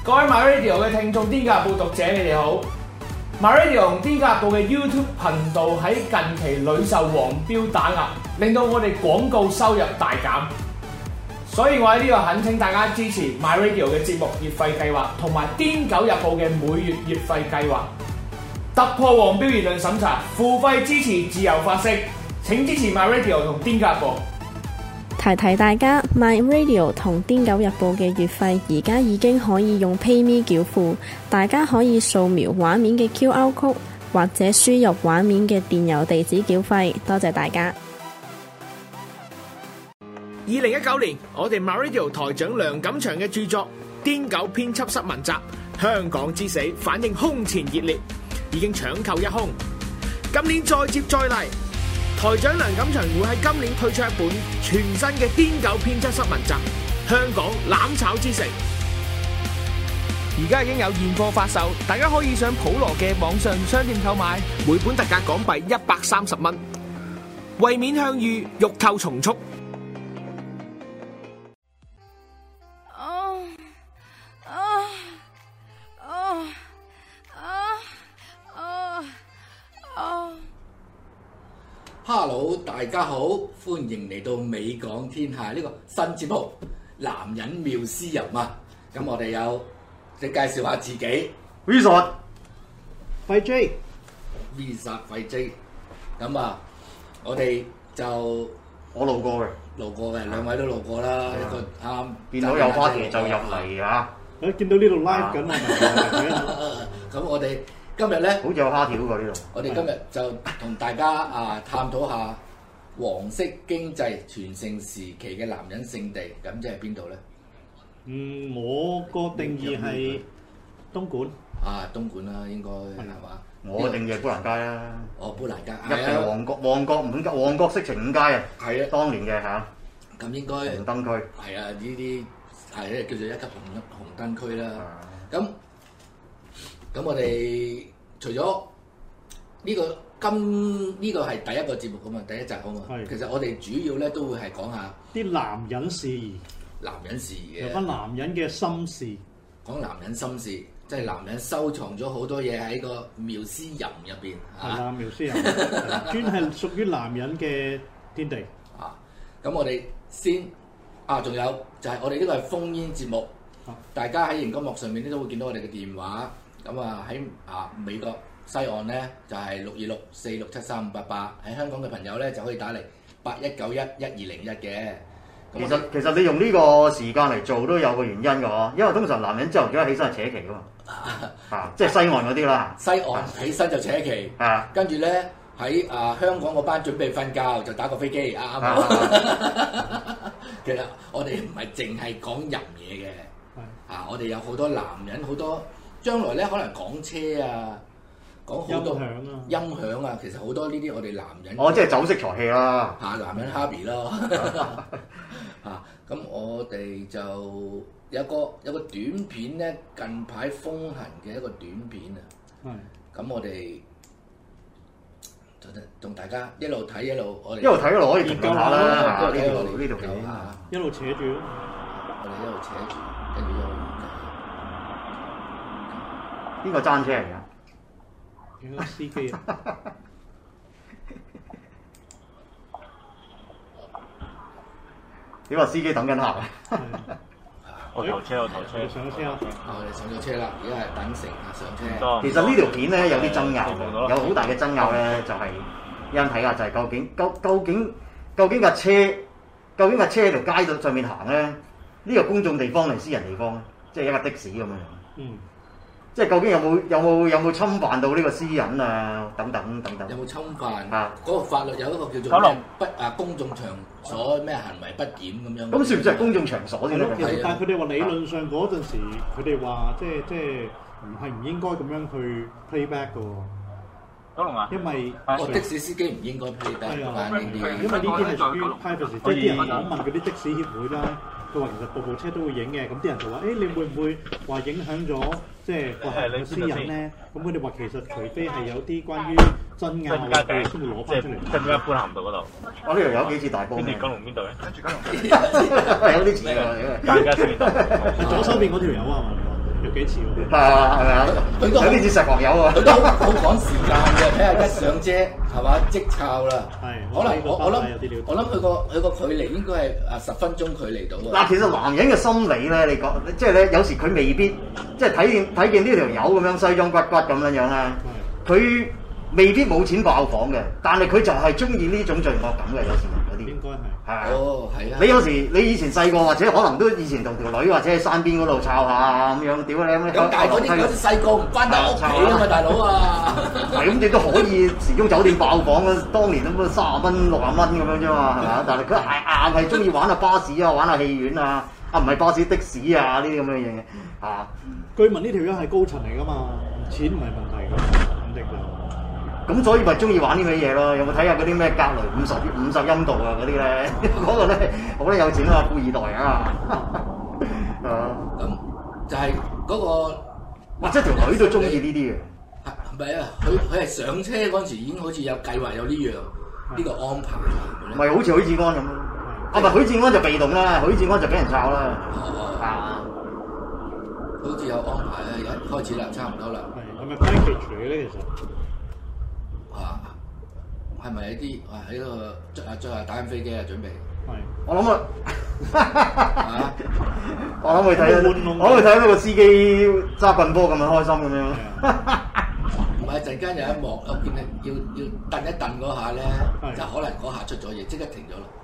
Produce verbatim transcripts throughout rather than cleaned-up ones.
各位 MyRadio 嘅聽眾，癲狗日報讀者，你哋好。MyRadio 同癲狗日報嘅 YouTube 頻道喺近期屢受黃標打壓，令到我哋廣告收入大減。所以我喺呢度懇請大家支持 MyRadio 嘅節目月費計劃，同埋癲狗日報嘅每月月費計劃。突破黃標言論審查，付費支持自由發聲。請支持 MyRadio 同癲狗日報。 提提大家 ，MyRadio 同癲狗日報嘅月費而家已經可以用 PayMe 繳付，大家可以掃描畫面嘅 Q R code 或者輸入畫面嘅電郵地址繳費。多謝大家。 二零一九年，我哋 MyRadio 台長梁錦祥嘅著作《癲狗編輯室文集：香港之死》反應空前熱烈，已經搶購一空。今年再接再厲。台長梁錦祥會喺今年推出一本全新嘅癲狗編輯室文集《香港攬炒之城》，而家已經有現貨發售，大家可以上普羅嘅網上商店購買，每本特價港幣一百三十蚊，為免向隅，欲購從速。 Hello， 大家好，歡迎嚟到美港天下呢個新節目《男人妙思遊》啊！咁我哋有即介紹下自己 ，Visa， 費 J，Visa 費 J。咁啊，我哋就我路過嘅， 路過嘅，兩位都路過啦。一個啱見到有花田就入嚟啊！ 誒，見到呢度 live 緊啊！ 咁我哋今日咧， 好似有蝦條喎呢度。 我哋今日就同大家啊探討下黃色經濟全盛時期嘅男人聖地，咁即係邊度咧？ 嗯，我個定義係東莞。 啊，東莞啦，應該係嘛？ 我定義係砵蘭街啦。 哦，砵蘭街， 一定係旺角，旺角五街，旺角色情五街啊！ 係啊， 當年嘅嚇。 咁應該紅燈區。係啊，呢啲係咧叫做一級紅紅燈區啦。咁咁我哋除咗呢個今呢個係第一個節目㗎嘛，第一集啊嘛。其實我哋主要咧都會係講下啲男人事宜， 男人事宜嘅， 有翻男人嘅心事， 講男人心事，即係男人收藏咗好多嘢喺個繆斯淫入邊。 係啦，繆斯淫專係屬於男人嘅天地。 啊，咁我哋先啊，仲有就係我哋呢個係烽煙節目，大家喺熒光幕上面咧都會見到我哋嘅電話。咁啊喺啊美國西岸咧就係六二六四六七三五八八，喺香港嘅朋友咧就可以打嚟八一九一一二零一嘅。 其實其實你用呢個時間嚟做都有個原因㗎嗬，因為通常男人朝頭早起身係扯旗㗎嘛，啊即係西岸嗰啲啦。 西岸起身就扯旗，啊跟住咧喺啊香港嗰班準備瞓覺就打個飛機，啱啱？其實我哋唔係淨係講淫嘢嘅，啊我哋有好多男人好多。將來咧可能講車啊，講好多音響啊， 音響啊，其實好多呢啲我哋男人哦，即係酒色財氣啦， 嚇男人 hobby 咯，嚇咁我哋就有個有個短片咧，近排風行嘅一個短片啊，係咁我哋就同大家一路睇一路我哋一路睇一路可以研究下啦， 呢條呢條片一路扯住咯， 我哋一路扯住，跟住一路。 邊個爭車嚟㗎？ 有個司機啊！ 你話司機等緊客啊？ 我頭車，我頭車， 上車啊！ 我哋上咗車啦，而家係等乘客上車。 其實呢條片咧有啲爭拗，有好大嘅爭拗咧，就係有人睇下就係究竟究究竟究竟架車究竟架車喺條街度上面行咧，呢個公眾地方定私人地方咧？即係一架的士咁樣。嗯。即係究竟有冇有冇有冇侵犯到呢個私隱啊？等等等等。 有冇侵犯？啊，嗰個法律有一個叫做可能不啊公眾場所咩行為不檢咁樣。 咁算唔算係公眾場所先咧？ 其實但係佢哋話理論上嗰陣時，佢哋話即係即係唔係唔應該咁樣去 playback 嘅喎。 可能啊， 因為哦的士司機唔應該 playback 翻呢啲， 因為呢啲係屬於 privacy，即係啲人訪問嗰啲的士協會啦。佢話其實部部車都會影嘅，咁啲人就話：誒、欸，你會唔會話影響咗即係個客嘅私隱咧？咁佢哋話其實除非係有啲關於爭拗嘅，佢哋先會攞翻出嚟。 即係點解般咸道嗰度？ 我呢度有幾次大波。 跟住九龍邊度咧？跟住九龍有啲似㗎， 間間先。 係左手邊嗰條友啊嘛？ 有幾次喎？ 係啊，係咪啊？ 佢都好有啲似石學友啊！ 佢都好好趕時間嘅，睇下一上車係嘛即抄啦。 係可能我我諗有啲料我諗佢個佢個距離應該係啊十分鐘距離到啊。 嗱，其實男人嘅心理咧，你講即係咧，有時佢未必即係睇見睇見呢條友咁樣西裝骨骨咁樣樣咧，佢未必冇錢爆房嘅，但係佢就係中意呢種罪惡感嘅，有時人嗰啲。 應該係。 係啊。 哦，係啊。 你有時你以前細個或者可能都以前同條女或者喺山邊嗰度抄下咁樣，屌你咁咁但係嗰啲嗰啲細個唔翻得屋企啊嘛，大佬啊！ 係咁，你都可以時鐘酒店爆房啊！當年咁三十蚊六十蚊咁樣啫嘛，係嘛？但係佢係硬係中意玩下巴士啊，玩下戲院啊，啊唔係巴士的士啊呢啲咁嘅嘢啊。 據聞呢條友係高層嚟㗎嘛，錢唔係問題㗎，肯定㗎。 咁所以咪中意玩呢啲嘢咯？有冇睇下嗰啲咩格雷五十五十音度啊嗰啲咧？嗰個咧好多有錢啊，富二代啊！啊， 咁就係嗰個， 哇！即係條女都中意呢啲嘅。 係唔係啊？佢佢係上車嗰陣時已經好似有計劃有呢樣呢個安排唔係好似許志安咁咯？啊，唔係許志安就被動啦，許志安就俾人炒啦。 哦， 啊， 好似有安排啊！而家開始啦，差唔多啦。 係係咪 package 嚟嘅咧？其實啊，係咪一啲啊喺度着下着下打緊飛機啊？準備係。 我諗啊， 啊， 我諗去睇到，我諗去睇到個司機揸棍波咁樣開心咁樣。 唔係陣間有一幕，我見你要要蹬一蹬嗰下咧，就可能嗰下出咗嘢，即刻停咗啦。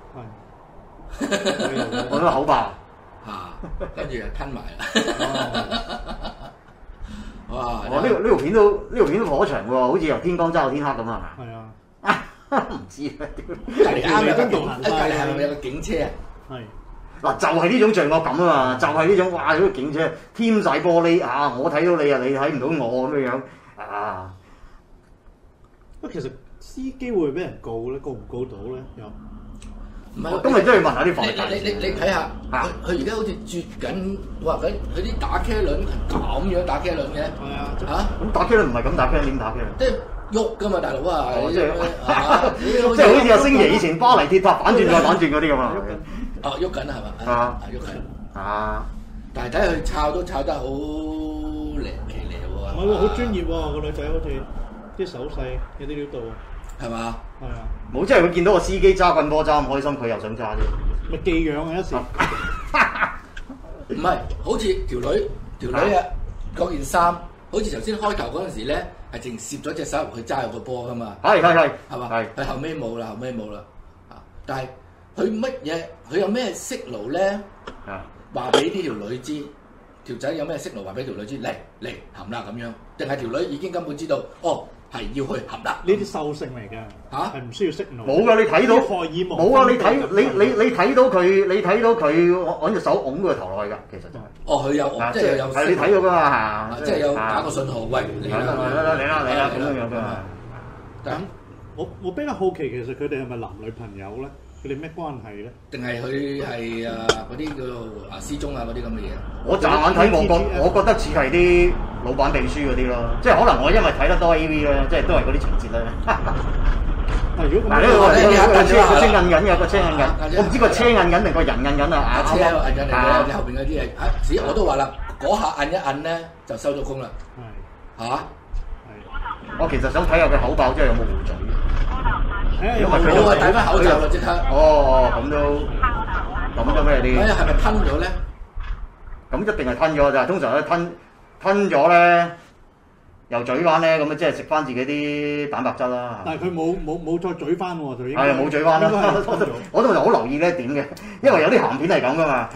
係。 我都口爆。 嚇，跟住就吞埋啦。哇！ 我呢呢條片都呢條片都頗長喎，好似由天光揸到天黑咁啊，係咪？ 係啊。 唔知啊， 隔離啱有個警，喺隔離係咪有個警車啊？ 係。 嗱，就係呢種罪惡感啊嘛，就係呢種哇！嗰個警車添晒玻璃啊，我睇到你啊，你睇唔到我咁樣樣啊。 不過其實司機會俾人告咧，告唔告到咧？又唔係， 咁咪真係問下啲法律界。 你你你你睇下，佢佢而家好似啜緊，哇！佢佢啲打茄輪咁樣打茄輪嘅。 係啊。 嚇？ 咁打茄輪唔係咁打茄，點打茄輪？ 即係喐㗎嘛，大佬啊！ 即係即係好似阿星爺以前巴黎鐵塔反轉再反轉嗰啲咁啊！ 哦，喐緊係嘛？ 啊， 喐緊啊！ 但係睇佢抄都抄得好離奇離喎。 唔係喎，好專業喎，個女仔好似啲手勢有啲料到喎。 係嘛？ 係啊。 冇，即係佢見到個司機揸棍波揸咁開心，佢又想揸啫。 咪寄養啊一時。 唔係，好似條女條女啊嗰件衫，好似頭先開頭嗰陣時咧，係淨攝咗隻手入去揸入個波噶嘛。 係係係， 係嘛？ 係。 佢後尾冇啦，後尾冇啦。啊！但係佢乜嘢？佢有咩息路咧？ 啊！ 話俾呢條女知，條仔有咩息路話俾條女知，嚟嚟含啦咁樣，定係條女已經根本知道，哦係要去含啦。 呢啲獸性嚟㗎，嚇係唔需要識路。 冇㗎，你睇到荷爾蒙。 冇啊！你睇你你你睇到佢，你睇到佢揾隻手拱佢個頭落去㗎，其實就係。 哦，佢有，即係有。 係你睇到㗎嘛？ 即係有打個信號，喂嚟啦嚟啦嚟啦嚟啦咁樣樣㗎嘛。 咁我我比較好奇，其實佢哋係咪男女朋友咧？佢哋咩關係咧？ 定係佢係啊嗰啲叫做啊失蹤啊嗰啲咁嘅嘢？ 我乍眼睇我覺我覺得似係啲老闆秘書嗰啲咯，即係可能我因為睇得多 A V 咧，即係都係嗰啲情節咧。 嗱，如果嗱呢個個車個車印緊嘅個車印緊，我唔知個車印緊定個人印緊啊！ 車印緊嚟嘅，後邊嗰啲嘢啊，只我都話啦，嗰下摁一摁咧就收咗工啦。係嚇。係。 我其實想睇下佢口爆，即係有冇糊嘴。 因為佢我戴翻口罩啦，即刻。 哦，咁都咁都咩啲？ 咁係咪吞咗咧？ 咁一定係吞咗咋，通常咧吞吞咗咧，又嘴翻咧，咁啊即係食翻自己啲蛋白質啦。 但係佢冇冇冇再嘴翻喎，就應該係冇嘴翻啦。我通常好留意呢一點嘅，因為有啲鹹片係咁噶嘛。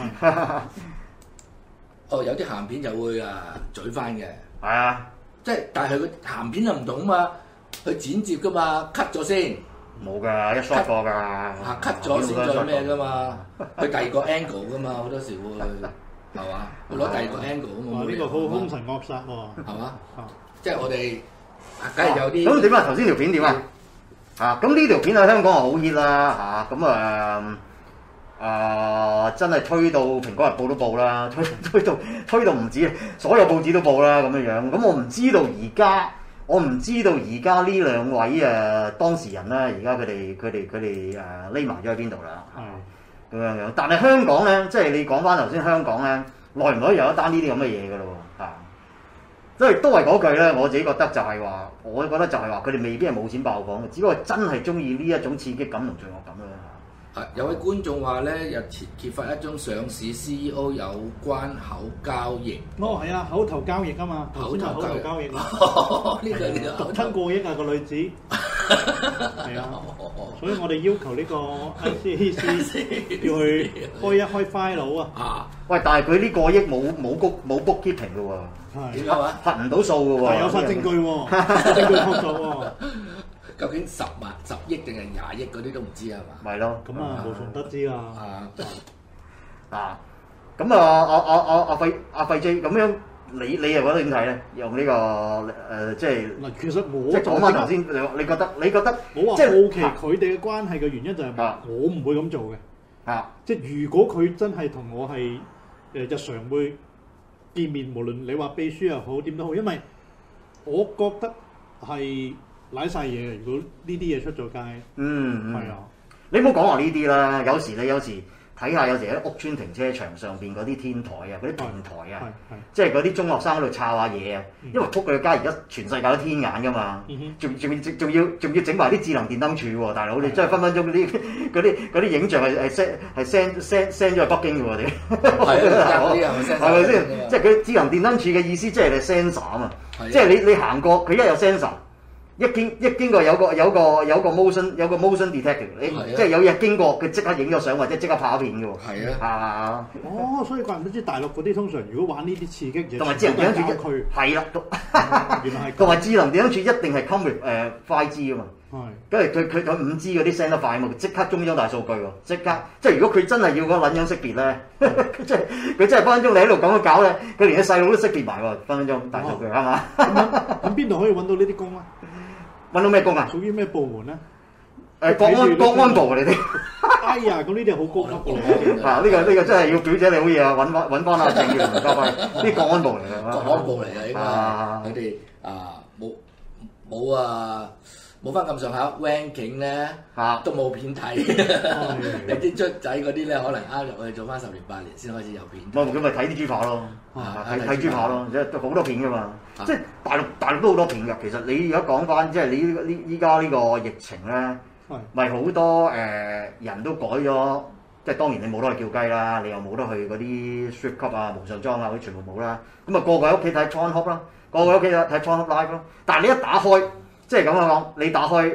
哦，有啲鹹片就會啊嘴翻嘅。 係啊， 即係但係佢個鹹片就唔同啊嘛，佢剪接噶嘛 ，cut 咗先。 冇㗎，一 shot 過㗎。 嚇 cut 咗先再咩㗎嘛？佢第二個 angle 㗎嘛，好多時會係嘛？佢攞第二個 angle 咁嘛。 呢個好兇神惡煞喎。 係嘛？即係我哋梗係有啲。 咁點啊？頭先條片點啊？啊，咁呢條片喺香港係好 hit 啦嚇，咁啊啊真係推到《蘋果日報》都報啦，推推到推到唔止，所有報紙都報啦咁樣樣。咁我唔知道而家。我唔知道而家呢兩位誒、呃、當事人咧，而家佢哋佢哋佢哋誒匿埋咗喺邊度啦。係咁樣樣，但係香港咧，即係你講翻頭先香港咧， 耐唔耐有一單呢啲咁嘅嘢㗎咯喎嚇。所以都係嗰句咧，我自己覺得就係話，我覺得就係話佢哋未必係冇錢爆房嘅，只不過真係中意呢一種刺激感同罪惡感啦。 係有位觀眾話咧，又揭揭發一宗上市 C E O 有關口交易。 哦，係啊，口頭交易啊嘛，頭先就口頭交易啦。 呢個呢個獨吞過億啊個女子，係啊，所以我哋要求呢個 I C A C 要去開一開 file 啊。 啊， 喂，但係佢呢個億冇冇 book 冇 bookkeeping 嘅喎， 點解話？ 核唔到數嘅喎， 係有晒證據喎，證據確鑿喎。 究竟十萬、十億定係廿億嗰啲都唔知係嘛？ 咪咯， 咁啊無從得知啊。 啊， 嗱，咁啊，阿阿阿阿費阿費 J 咁樣，你你又覺得點睇咧？用呢個誒，即係嗱，其實我即係講翻頭先，你你覺得你覺得我話即係好奇佢哋嘅關係嘅原因就係啊我唔會咁做嘅。 啊， 即係如果佢真係同我係誒日常會見面，無論你話秘書又好點都好，因為我覺得係賴晒嘢嘅。如果呢啲嘢出咗街， 嗯， 係啊， 你唔好講話呢啲啦。有時你有時睇下，有時喺屋邨停車場上邊嗰啲天台啊，嗰啲平台啊，即係嗰啲中學生喺度抄下嘢啊。因為仆佢嘅街而家全世界都天眼噶嘛，仲仲仲仲要仲要整埋啲智能電燈柱喎，大佬你真係分分鐘嗰啲嗰啲嗰啲影像係係 send 係 send send send 咗去北京嘅喎，你係係咪先？即係佢智能電燈柱嘅意思，即係你 sensor 啊嘛，即係你你行過佢一有 sensor。一經一經過有個有個有個 motion 有個 motion detector，你即係有嘢經過，佢即刻影咗相或者即刻拍片嘅喎。係啊，啊， 哦，所以怪唔得知大陸嗰啲通常如果玩呢啲刺激嘢， 同埋智能電燈柱佢係啦， 原來係同埋智能電燈柱一定係 come with 誒 five G 啊嘛。 係， 跟住佢佢佢五 G 嗰啲 send 得快嘛，即刻中央大數據喎，即刻即係如果佢真係要嗰個撚樣識別咧，即係佢真係分分鐘你喺度咁樣搞咧，佢連啲細路都識別埋喎，分分鐘大數據係嘛？ 咁邊度可以揾到呢啲工啊？ 揾到咩工啊？ 屬於咩部門咧？ 誒國安國安部啊！你哋， 哎呀，咁呢啲係好高級嘅嚟嗱，呢個呢個真係要表姐你好嘢啊！揾翻揾翻阿鄭耀同交輝，呢國安部嚟嘅， 國安部嚟嘅應該，佢哋啊冇冇啊冇翻咁上下 ranking 咧，都冇片睇。你啲卒仔嗰啲咧，可能啱入去做翻十年八年先開始有片。 咁咁咪睇啲豬扒咯，睇睇豬扒咯，即係好多片噶嘛。即係大陸大陸都好多片㗎。其實你而家講翻，即係你呢依家呢個疫情咧，咪好多誒人都改咗。即係當然你冇得去叫雞啦，你又冇得去嗰啲 strip club 啊、無上裝啊嗰啲全部冇啦。咁啊個個喺屋企睇 Pornhub 啦，個個喺屋企睇 Pornhub Live 咯。但係你一打開，即係咁樣講，你打開誒誒，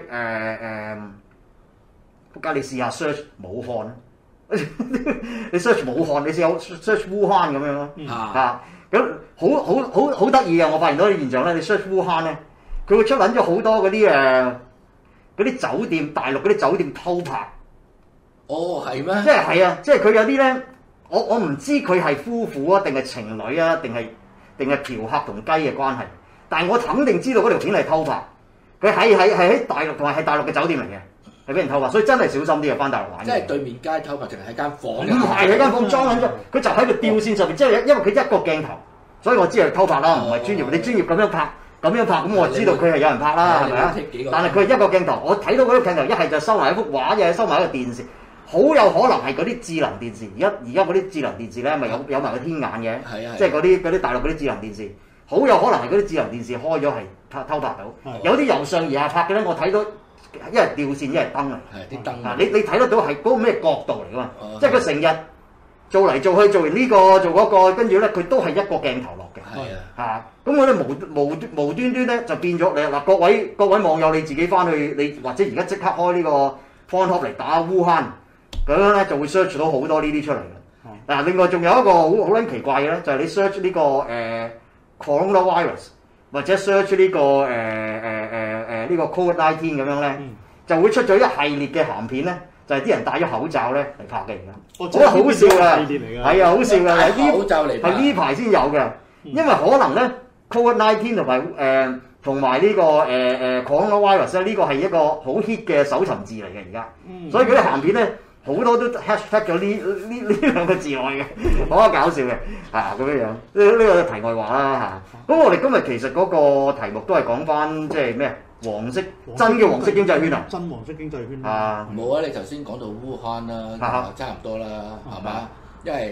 仆街你試下 search 武漢，你 search 武漢，你試下 search 烏克蘭咁樣咯，嚇咁好好好好得意啊！我發現到啲現象咧，你 search 烏克蘭咧，佢會出撚咗好多嗰啲誒嗰啲酒店，大陸嗰啲酒店偷拍。 哦，係咩？ 即係係啊！即係佢有啲咧，我我唔知佢係夫婦啊，定係情侶啊，定係定係嫖客同雞嘅關係。但係我肯定知道嗰條片係偷拍，佢係係係喺大陸同埋係大陸嘅酒店嚟嘅，係俾人偷拍，所以真係小心啲啊！翻大陸玩。 即係對面街偷拍，淨係喺間房。 唔係喺間房裝緊咗，佢就喺個吊線上面，即係因為佢一個鏡頭，所以我知係偷拍啦，唔係專業。你專業咁樣拍，咁樣拍，咁我知道佢係有人拍啦，係咪啊？但係佢係一個鏡頭，我睇到嗰啲鏡頭，一係就收埋一幅畫，一係收埋一個電視。好有可能係嗰啲智能電視，而家而家嗰啲智能電視咧，咪有有埋個天眼嘅，即係嗰啲嗰啲大陸嗰啲智能電視，好有可能係嗰啲智能電視開咗係偷偷拍到，有啲由上而下拍嘅咧，我睇到一係吊線，一係燈嚟， 啲燈啊，你你睇得到係嗰個咩角度嚟㗎嘛？即係佢成日做嚟做去，做完呢個做嗰個，跟住咧佢都係一個鏡頭落嘅，嚇，咁我哋無無無端端咧就變咗你嗱，各位各位網友你自己翻去，你或者而家即刻開呢個 Pornhub 嚟打烏克蘭。咁樣咧就會 search 到好多呢啲出嚟嘅。嗱、嗯，另外仲有一個好好撚奇怪嘅咧，就係、是、你 search 呢、這個誒、呃、coronavirus 或者 search 呢、這個誒誒誒誒呢個 covid nineteen 咁樣咧，嗯、就會出咗一系列嘅鹹片咧，就係、是、啲人戴咗口罩咧嚟拍嘅而家。我覺得好笑㗎，係啊，好笑㗎，係呢口罩嚟， 係呢排先有嘅，因為可能咧 covid nineteen 同埋誒同埋呢個誒誒 coronavirus 咧，呢個係一個好 hit 嘅搜尋字嚟嘅而家，嗯、所以嗰啲鹹片咧。好多都 hashtag 咗呢呢呢兩個字內嘅，好搞笑嘅嚇咁樣樣。呢、這、呢個題外話啦嚇。咁、啊、我哋今日其實嗰個題目都係講翻即係咩黃色真嘅黃色經濟圈啊！ 真黃色經濟圈啊！ 冇啊！你頭先講到烏克蘭啦，差唔多啦，係嘛？因為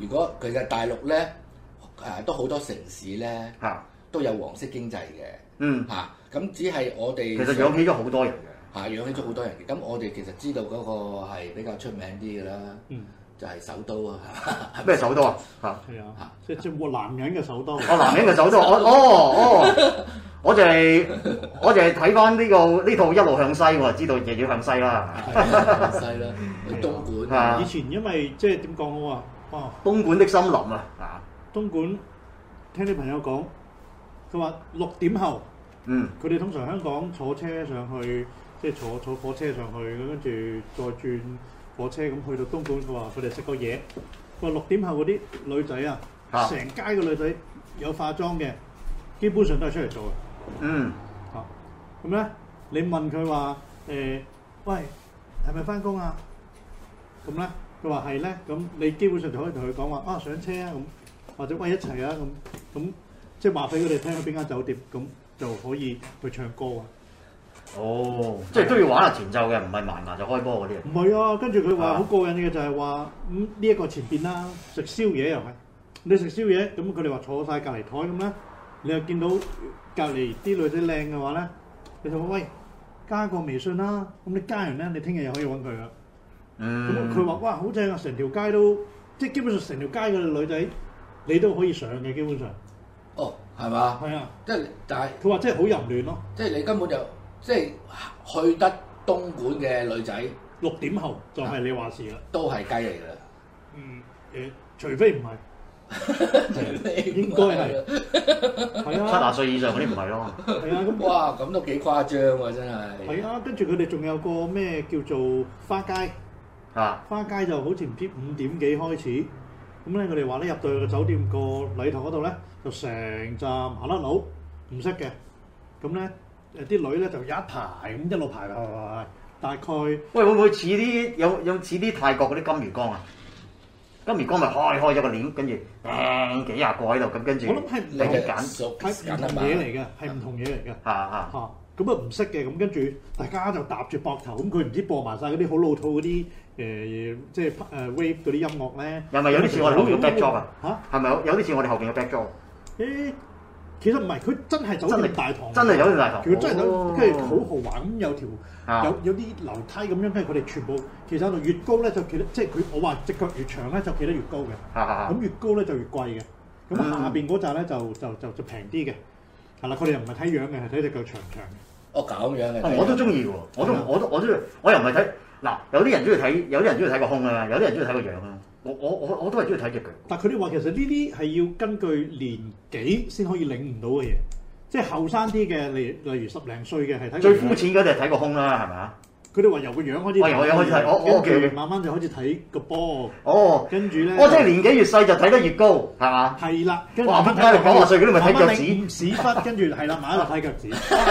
如果其實大陸咧誒都好多城市咧嚇都有黃色經濟嘅， 嗯嚇咁只係我哋其實養起咗好多人嘅。 嚇養起咗好多人嘅，咁我哋其實知道嗰個係比較出名啲嘅啦， 嗯就係首都啊， 咩首都啊？嚇！ 係啊，即即係男人嘅首都。 哦，男人嘅首都，我哦哦，我就係我就係睇翻呢個呢套一路向西，我就知道亦要向西啦。 向西啦，去東莞啊以前因為即係點講好啊？哦， 東莞的森林啊！啊， 東莞聽啲朋友講，佢話六點後， 嗯佢哋通常香港坐車上去，即係坐坐火車上去，跟住再轉火車咁去到東莞，佢話佢哋食個嘢。佢話六點後嗰啲女仔啊， 啊成街嘅女仔有化妝嘅，基本上都係出嚟做嘅。 嗯啊，咁咧你問佢話誒，喂係咪翻工啊？咁咧佢話係咧，咁你基本上就可以同佢講話啊上車啊咁，或者喂一齊啊咁，咁即係話俾佢哋聽邊間酒店，咁就可以去唱歌啊。 哦，即係都要玩下前奏嘅，唔係盲牙就開波嗰啲啊。 唔係啊，跟住佢話啊好過癮嘅就係話咁呢一個前邊啦，食宵夜又係你食宵夜，咁佢哋話坐晒隔離台咁咧，你又見到隔離啲女仔靚嘅話咧，你就話喂加個微信啦，咁你加完咧，你聽日又可以揾佢啦。 嗯， 咁佢話哇好正啊，成條街都即係基本上成條街嘅女仔你都可以上嘅，基本上哦，係嘛？ 係啊， 即係但係佢話真係好淫亂咯。 即係你根本就即係去得東莞嘅女仔六點後就係你話事啦。 都係雞嚟㗎啦。 嗯誒，除非唔係。應該係，係七啊， 十歲以上嗰啲唔係咯。 係啊，咁哇，咁都幾誇張喎！真係。 係啊，跟住佢哋仲有個咩叫做花街， 啊， 花街就好似唔知五點幾開始，咁咧佢哋話咧入到去個酒店個禮堂嗰度咧，就成站麻甩佬唔識嘅，咁咧誒啲女咧就有一排咁一路排排排排，大概喂，會唔會似啲有有似啲泰國嗰啲金魚缸啊？金魚缸咪開開咗個簾，跟住誒幾廿個喺度，咁跟住我諗係你兩嘅揀熟係唔同嘢嚟嘅，係唔同嘢嚟嘅。 啊啊嚇，咁啊唔識嘅，咁跟住大家就搭住膊頭，咁佢唔知播埋晒嗰啲好老土嗰啲誒，即係誒 wave 嗰啲音樂咧。 又咪有啲似我哋後邊嘅 backdrop 啊？ 嚇， 係咪有有啲似我哋後邊嘅 backdrop？ 誒，其實唔係，佢真係酒店大堂， 真係酒店大堂， 佢真係酒， 哦跟住好豪華咁有條啊有有啲樓梯咁樣，跟住佢哋全部其實喺度越高咧就企得，即係佢我話隻腳越長咧就企得越高嘅， 啊啊啊咁越高咧就越貴嘅，咁嗯下邊嗰扎咧就就就就平啲嘅，係啦，佢哋又唔係睇樣嘅，係睇隻腳長長嘅。 哦咁樣嘅。 啊我都中意喎，我都我都我都我又唔係睇嗱，有啲人中意睇，有啲人中意睇個胸啊，有啲人中意睇個樣啊。我我我我都係中意睇隻腳。 但係佢哋話其實呢啲係要根據年紀先可以領悟到嘅嘢，即係後生啲嘅，例如例如十零歲嘅係睇個最樣膚淺嗰就係睇個胸啦，係咪啊？ 佢哋話由個樣開始， 哦由個樣開始睇我我跟 OK 住慢慢就開始睇個波， 哦， 跟住咧， 我即係年紀越細就睇得越高，係嘛？ 係啦，跟住哇慢慢仆街你講話歲嗰啲咪睇腳趾慢慢領悟屎忽，跟住係啦，買喺度睇腳趾。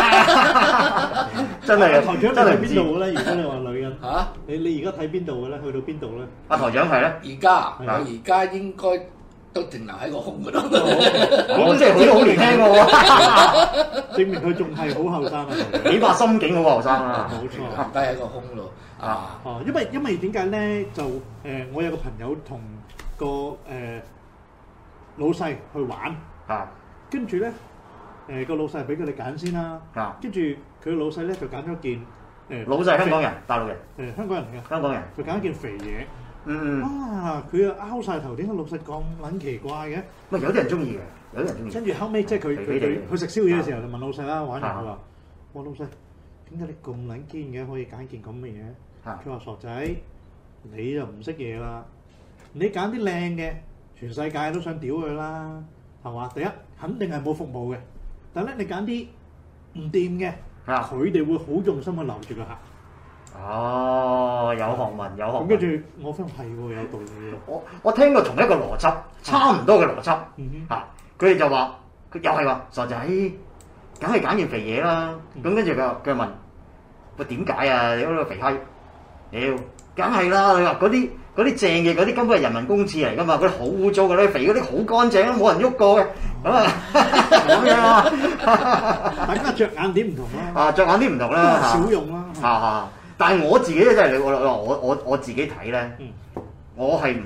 真係啊！ 台長你真係唔知睇邊度嘅咧？如果你話女人， 嚇！ 你你而家睇邊度嘅咧？去到邊度咧？ 阿台長係咧， 而家係啊我而家應該都停留喺個胸嗰度。 我即係佢都好年輕喎， 證明佢仲係好後生啊！ 起碼心境好後生啊！ 冇錯。 停低喺個胸度啊！ 哦，因為因為點解咧？就誒、呃，我有個朋友同個誒、呃、老細去玩， 啊跟住咧誒個老細俾佢哋揀先啦， 啊！ 跟住佢老細咧就揀咗件誒、呃、 老細係香港人，大陸人， 誒、香港人嚟嘅， 香港人， 佢揀一件肥嘢， 嗯嗯， 啊佢啊拗晒頭，點解老細咁撚奇怪嘅？ 喂，有啲人中意嘅，有啲人中意。 跟住後尾即係佢佢佢肥肥哋佢食宵夜嘅時候就問老細啦，玩完佢啊話：哇老細，點解你咁撚堅嘅可以揀件咁嘅嘢？ 啊佢話傻仔，你就唔識嘢啦！你揀啲靚嘅，全世界都想屌佢啦，係嘛？第一肯定係冇服務嘅，但係咧你揀啲唔掂嘅， 啊佢哋會好用心去留住個客。 哦，有學問，有學問。 咁跟住我分係喎，有道理喎。 我我聽過同一個邏輯，差唔多嘅邏輯嗯嚇，佢哋就話佢又係話傻仔，梗係揀件肥嘢啦。咁跟住佢話佢問喂點解啊？你嗰個肥閪，屌梗係啦！你話嗰啲嗰啲正嘅嗰啲根本係人民公廁嚟㗎嘛，嗰啲好污糟㗎，啲肥嗰啲好乾淨，冇人喐過嘅。咁啊咁樣啊， 大家着眼點唔同啦， 啊着眼啲唔同啦嚇少用啦。 嚇嚇。但係我自己咧真係你我我我我我自己睇咧， 嗯我係唔係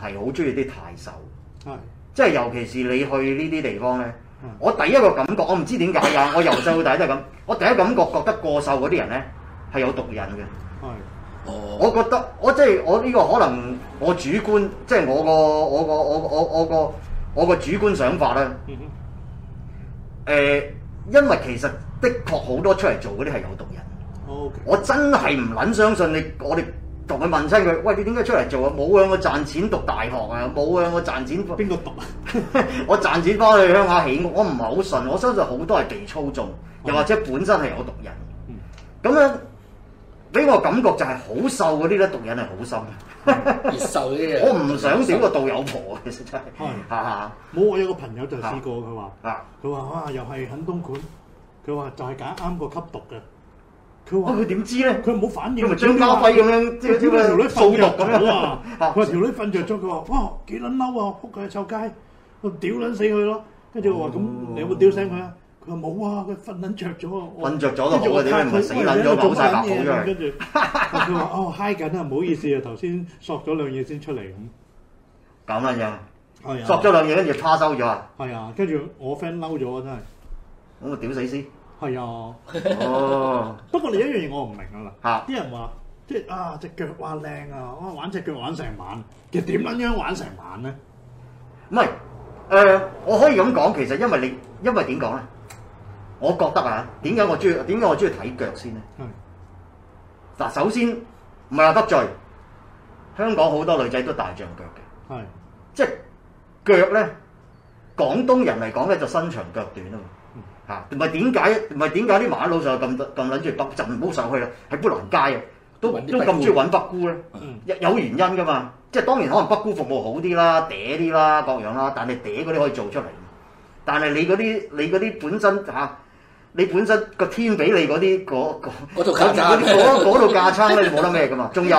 係好中意啲太瘦， 係即係尤其是你去呢啲地方咧，我第一個感覺，我唔知點解㗎，我由細到大都係咁，我第一感覺覺得過瘦嗰啲人咧係有毒癮嘅。 係。 哦， 我覺得我即係我呢個可能我主觀，即係我個我個我我我個我個主觀想法啦。 嗯誒、呃，因為其實的確好多出嚟做嗰啲係有毒癮。 O K。 我真係唔撚相信你，我哋同佢問親佢，喂，你點解出嚟做啊？冇啊，我賺錢讀大學啊，冇啊，我賺錢。 邊個讀啊？ 我賺錢翻去鄉下起屋，我唔係好信，我相信好多係被操縱，又或者本身係有毒癮。咁樣俾我感覺就係好瘦嗰啲咧，毒癮係好深嘅。 越瘦啲嘢。 我唔想屌個導友婆啊，其實真係。 係嚇嚇。 冇，我有個朋友就試過，佢話啊， 佢話哇，又係很東莞，佢話就係揀啱個吸毒嘅。佢話佢點知咧？ 佢冇反應， 佢咪張家輝咁樣，即係條女掃毒咁樣啊！佢話條女瞓着咗，佢話哇幾撚嬲啊！撲佢臭街，我屌撚死佢咯！跟住我話咁，你有冇屌醒佢啊？佢話冇啊，佢瞓撚着咗啊！ 瞓着咗都好啊，點解唔係死撚咗嘔晒白泡出嚟？ 跟住佢話哦嗨緊啊，唔好意思啊，頭先索咗兩嘢先出嚟咁。 咁樣樣。 係啊。 索咗兩嘢，跟住趴收咗啊！ 係啊，跟住我 friend 嬲咗啊，真係。 咁我屌死先。 係啊。 哦。 不過你一樣嘢我唔明啊啦。 嚇！ 啲人話即係啊隻腳哇靚啊，我玩隻腳玩成晚，其實點撚樣玩成晚咧？ 唔係誒，我可以咁講，其實因為你因為點講咧？我覺得啊，點解我中意點解我中意睇腳先咧？嗱，首先唔係話得罪，香港好多女仔都大象腳嘅， 係即係腳咧，廣東人嚟講咧就身長腳短啊嘛嚇，唔係點解唔係點解啲馬佬上咁咁撚住北就唔好上去啦，喺砵蘭街啊，都都咁中意揾北姑咧，有有原因噶嘛，即係當然可能北姑服務好啲啦，嗲啲啦各樣啦，但係嗲嗰啲可以做出嚟，但係你嗰啲你嗰啲本身嚇。啊你本身個天俾你嗰啲嗰嗰度架撐， 嗰嗰度架撐咧，你冇得咩噶嘛？仲有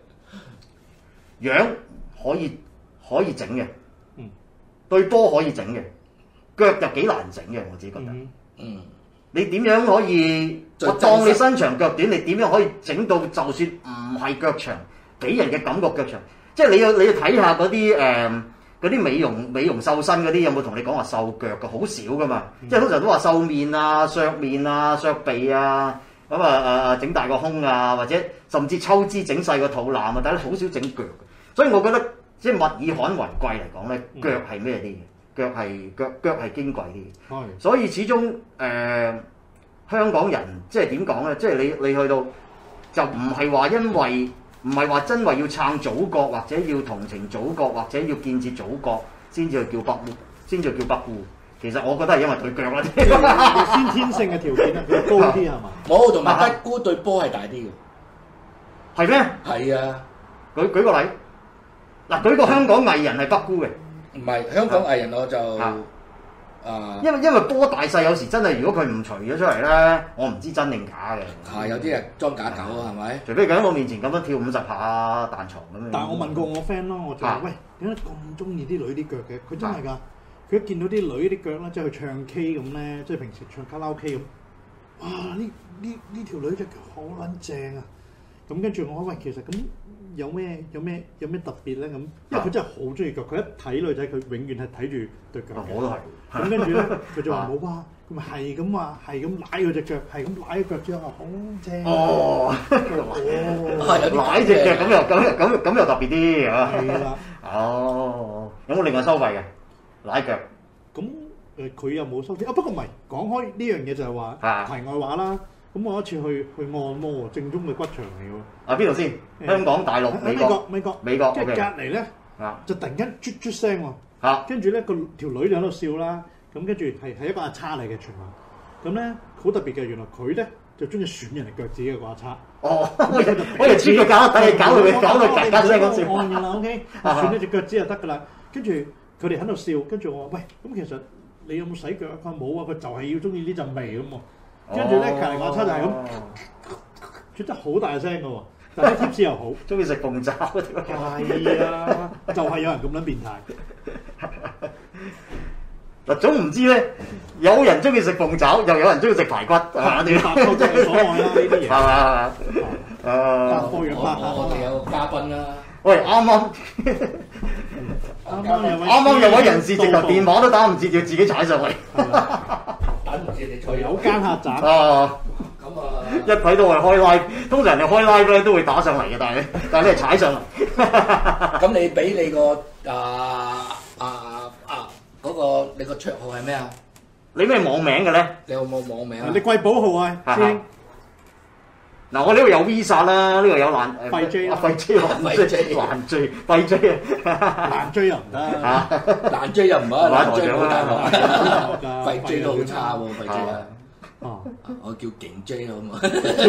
樣可以可以整嘅， 嗯，對波可以整嘅，腳就幾難整嘅，我自己覺得。 嗯，嗯你點樣可以？我當你身長腳短，你點樣可以整到就算唔係腳長，俾人嘅感覺腳長？即係你要你要睇下嗰啲誒。嗰啲美容美容瘦身嗰啲有冇同你講話瘦腳嘅？好少噶嘛，嗯、即係通常都話瘦面啊、削面啊、削鼻啊，咁啊誒整大個胸啊，或者甚至抽脂整細個肚腩啊，但係好少整腳嘅。所以我覺得即係物以罕為貴嚟講咧，腳係咩啲嘅？腳係腳腳係矜貴啲嘅。 係、嗯， 所以始終誒、呃、香港人即係點講咧？即係你你去到就唔係話因為。唔係話真係要撐祖國，或者要同情祖國，或者要建設祖國，先至去叫北姑，先至叫北姑。其實我覺得係因為對腳啦， 先天性嘅條件啊，佢高啲係嘛？ 冇，同埋北姑對波係大啲嘅。 係咩？ 係啊， 舉舉個例，嗱，舉個香港藝人係北姑嘅。 唔係香港藝人我就啊， 因為因為波大細有時真係，如果佢唔除咗出嚟咧，我唔知真定假嘅。 係有啲係裝假狗係咪？ 除非佢喺我面前咁樣跳五十下彈床咁樣。 但係我問過我 friend 咯，我就話：喂，點解咁中意啲女啲腳嘅？佢真係㗎，佢一見到啲女啲腳咧，即係去唱 K 咁咧，即係平時唱卡拉 OK 咁。哇！呢呢呢條女隻腳好撚正啊！咁跟住我話：喂，其實咁有咩有咩有咩特別咧？咁因為佢真係好中意腳，佢一睇女仔，佢永遠係睇住對腳。 我都係。 咁跟住咧，佢就話冇啊，佢咪係咁話，係咁舐佢隻腳，係咁舐腳之後話好正。 哦， 哦， 舐隻腳咁又咁又咁咁又特別啲啊！ 係啦。 哦，有冇另外收費嘅舐腳？ 咁誒，佢又冇收費啊。不過唔係講開呢樣嘢就係話題外話啦。咁我一次去去按摩，正宗嘅骨場嚟喎。 啊，邊度先？香港、大陸、美國、 美國、 美國。 即係隔離咧，就突然間啜啜聲喎。嚇！跟住咧個條女就喺度笑啦。咁跟住係係一個阿叉嚟嘅傳聞。咁咧好特別嘅，原來佢咧就中意選人哋腳趾嘅個阿叉。哦， 我哋知佢搞睇搞佢搞佢夾夾聲咁笑。 按㗎啦 ，OK，選一隻腳趾就得㗎啦。跟住佢哋喺度笑，跟住我話：喂，咁其實你有冇洗腳啊？佢話冇啊，佢就係要中意呢陣味咁喎。跟住咧，隔離個阿叉就係咁，啜得好大聲㗎喎。但係啲貼士又好， 中意食鳳爪。 係啊，就係有人咁撚變態。 嗱，總唔知咧，有人中意食鳳爪，又有人中意食排骨，係嘛？ 你發覺真係所謂啦，呢啲嘢。 係嘛？誒， 我我哋有嘉賓啦。 喂，啱啱啱啱有位啱啱有位人士直頭電話都打唔切，要自己踩上嚟。 等唔切你吹有間客棧。 啊！ 咁啊， 一睇到係開 live，通常人哋開 live 咧都會打上嚟嘅，但係但係你係踩上嚟。 咁你俾你個啊啊啊嗰個你個綽號係咩啊？ 你咩網名嘅咧？ 你有冇網名啊？ 你貴寶號啊，師兄。 嗱，我呢度有 Visa 啦，呢度有爛誒廢 J 啦廢 J 爛 J 爛 J 廢 J 啊！ 難追又唔得， 爛 J 又唔好，爛 J 好大啊鑊，廢 J 都好差喎，廢 J 啊！ 哦， 我叫勁 J 好嘛？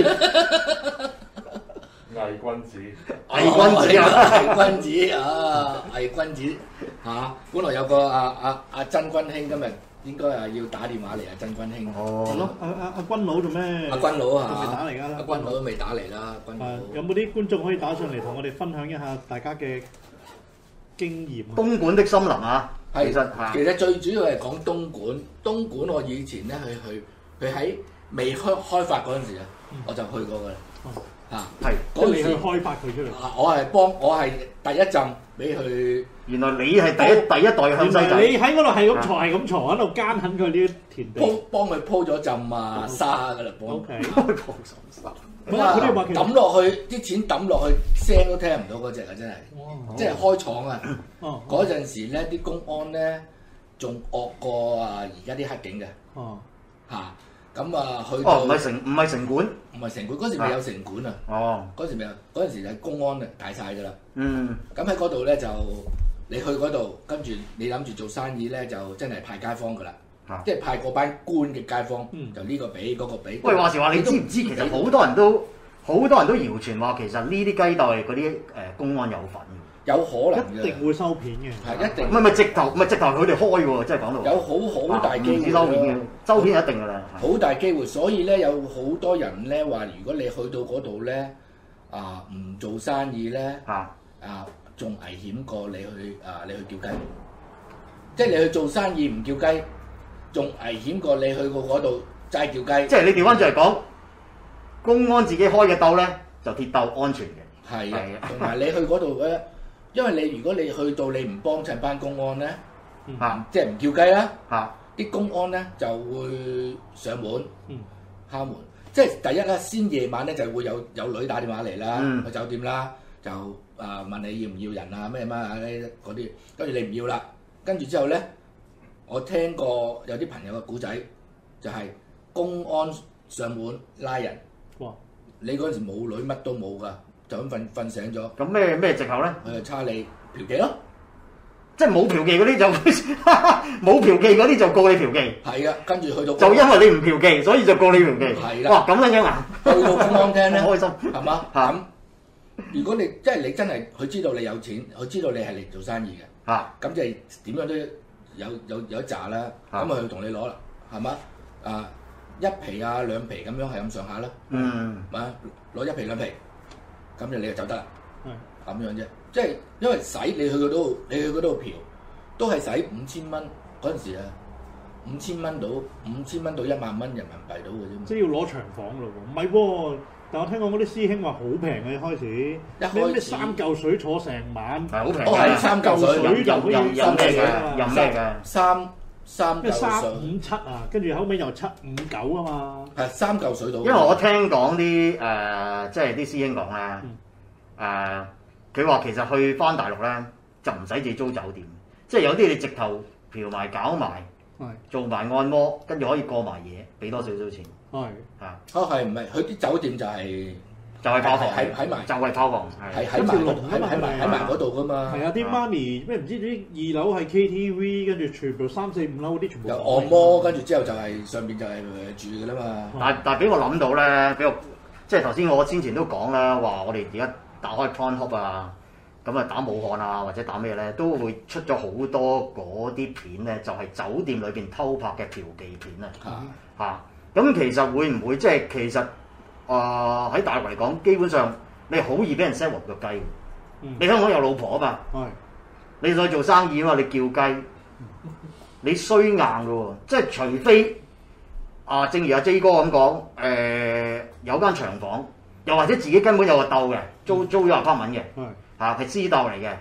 偽君子， 偽君子啊！ 偽君子啊！偽君子嚇！本來有個阿阿阿曾君興今日應該係要打電話嚟啊，曾君興。 哦， 阿阿阿軍佬做咩？ 阿軍佬啊， 仲未打嚟㗎啦。 阿軍佬都未打嚟啦，軍佬。 有冇啲觀眾可以打上嚟同我哋分享一下大家嘅經驗啊？ 東莞的森林啊，其係實其實最主要係講東莞。東莞我以前咧去去佢喺未開開發嗰陣時啊，我就去過㗎啦。嚇， 係嗰陣時去開發佢出嚟。 啊，我係幫我係第一陣俾佢。 原來你係第一第一代嘅向西仔。 你喺嗰度係咁坐係咁坐喺度耕緊佢呢啲田地。 鋪幫佢鋪咗浸啊沙㗎啦，幫。 O K。 咁啊抌落去啲錢抌落去聲都聽唔到嗰只啊！真係，即係開廠啊！嗰陣時咧啲公安咧仲惡過啊而家啲黑警嘅。 哦。 嚇！咁啊去到。 哦，唔係城唔係城管。 唔係城管，嗰時未有城管啊！ 哦。 嗰時未有，嗰陣時係公安啊大晒㗎啦。 嗯。 咁喺嗰度咧就你去嗰度，跟住你諗住做生意咧就真係派街坊㗎啦。即係派嗰班官嘅街坊，就呢個俾嗰個俾。 喂，話時話你知唔知其實好多人都好多人都謠傳話其實呢啲雞竇係嗰啲誒公安有份嘅。 有可能一定會收片嘅。 係一定。 唔係唔係直頭唔係直頭佢哋開喎，即係講到。 有好好大機會收片嘅，收片一定㗎啦。 好大機會，所以咧有好多人咧話，如果你去到嗰度咧啊唔做生意咧啊啊仲危險過你去啊你去叫雞，即係你去做生意唔叫雞。仲危險過你去過嗰度齋叫雞， 即係你調翻轉嚟講，公安自己開嘅竇咧就鐵竇安全嘅。 係啊，同埋你去嗰度咧，因為你如果你去到你唔幫襯班公安咧，嚇、嗯，即係唔叫雞啦，嚇，啲公安咧就會上門，嗯、敲門，即係第一啦，先夜晚咧就會有有女打電話嚟啦，嗯、去酒店啦，就啊問你要唔要人啊咩乜啊嗰啲，跟住你唔要啦，跟住之後咧。我聽過有啲朋友嘅故仔，就係、是、公安上門拉人。哇！你嗰陣時冇女乜都冇㗎，就咁瞓瞓醒咗。 咁咩咩藉口咧？ 佢就差你嫖妓咯， 即係冇嫖妓嗰啲就冇嫖妓嗰啲就告你嫖妓。 係啊，跟住去到就因為你唔嫖妓，所以就告你嫖妓。 係啦。 哇！咁樣樣啊？ 去到公安廳咧， 開心係嘛？咁如果你即係你真係佢知道你有錢，佢知道你係嚟做生意嘅。嚇！咁即係點樣都〜有有有一紮啦，咁啊佢同你攞啦，係嘛？啊一皮啊兩皮咁樣係咁上下啦，嗯，嘛攞一皮兩皮，咁就你就走得啦，咁樣啫。即係因為使你去嗰度，你去嗰度嫖，都係使五千蚊嗰陣時啊，五千蚊到五千蚊到一萬蚊人民幣到嘅啫。 即係要攞長房咯喎，唔係喎。但我聽講嗰啲師兄話好平嘅，一開始咩咩三嚿水坐成晚， 係好平。 哦係三嚿水， 就可以飲咩嘅？飲咩嘅？ 三三嚿水。 三五七啊，跟住後尾又七五九啊嘛。 係三嚿水到。 因為我聽講啲誒，即係啲師兄講咧，誒佢話其實去翻大陸咧就唔使自己租酒店，即係有啲你直頭嫖埋搞埋，做埋按摩，跟住可以過埋夜，俾多少少錢。係啊，哦係唔係？佢啲酒店就係就係炮房， 喺喺埋， 就係炮房， 係喺埋喺喺埋喺埋嗰度噶嘛。 係啊，啲媽咪咩唔知啲二樓係 K T V，跟住全部三四五樓嗰啲全部有按摩，跟住之後就係上邊就係住㗎啦嘛。 但但俾我諗到咧，俾我即係頭先我先前都講啦，話我哋而家打開 Pornhub 啊，咁啊打武漢啊或者打咩咧，都會出咗好多嗰啲片咧，就係酒店裏邊偷拍嘅嫖妓片啊嚇。咁其實會唔會即係其實啊喺、呃、大陸嚟講，基本上你好易俾人 set 黃腳雞。嗯、你香港有老婆啊嘛，嗯、你再做生意啊嘛，你叫雞，你衰硬㗎喎，即係除非啊，正如阿 J 哥咁講，誒、呃、有間長房，又或者自己根本有個竇嘅，租租咗 apartment 嘅，嚇係私竇嚟嘅，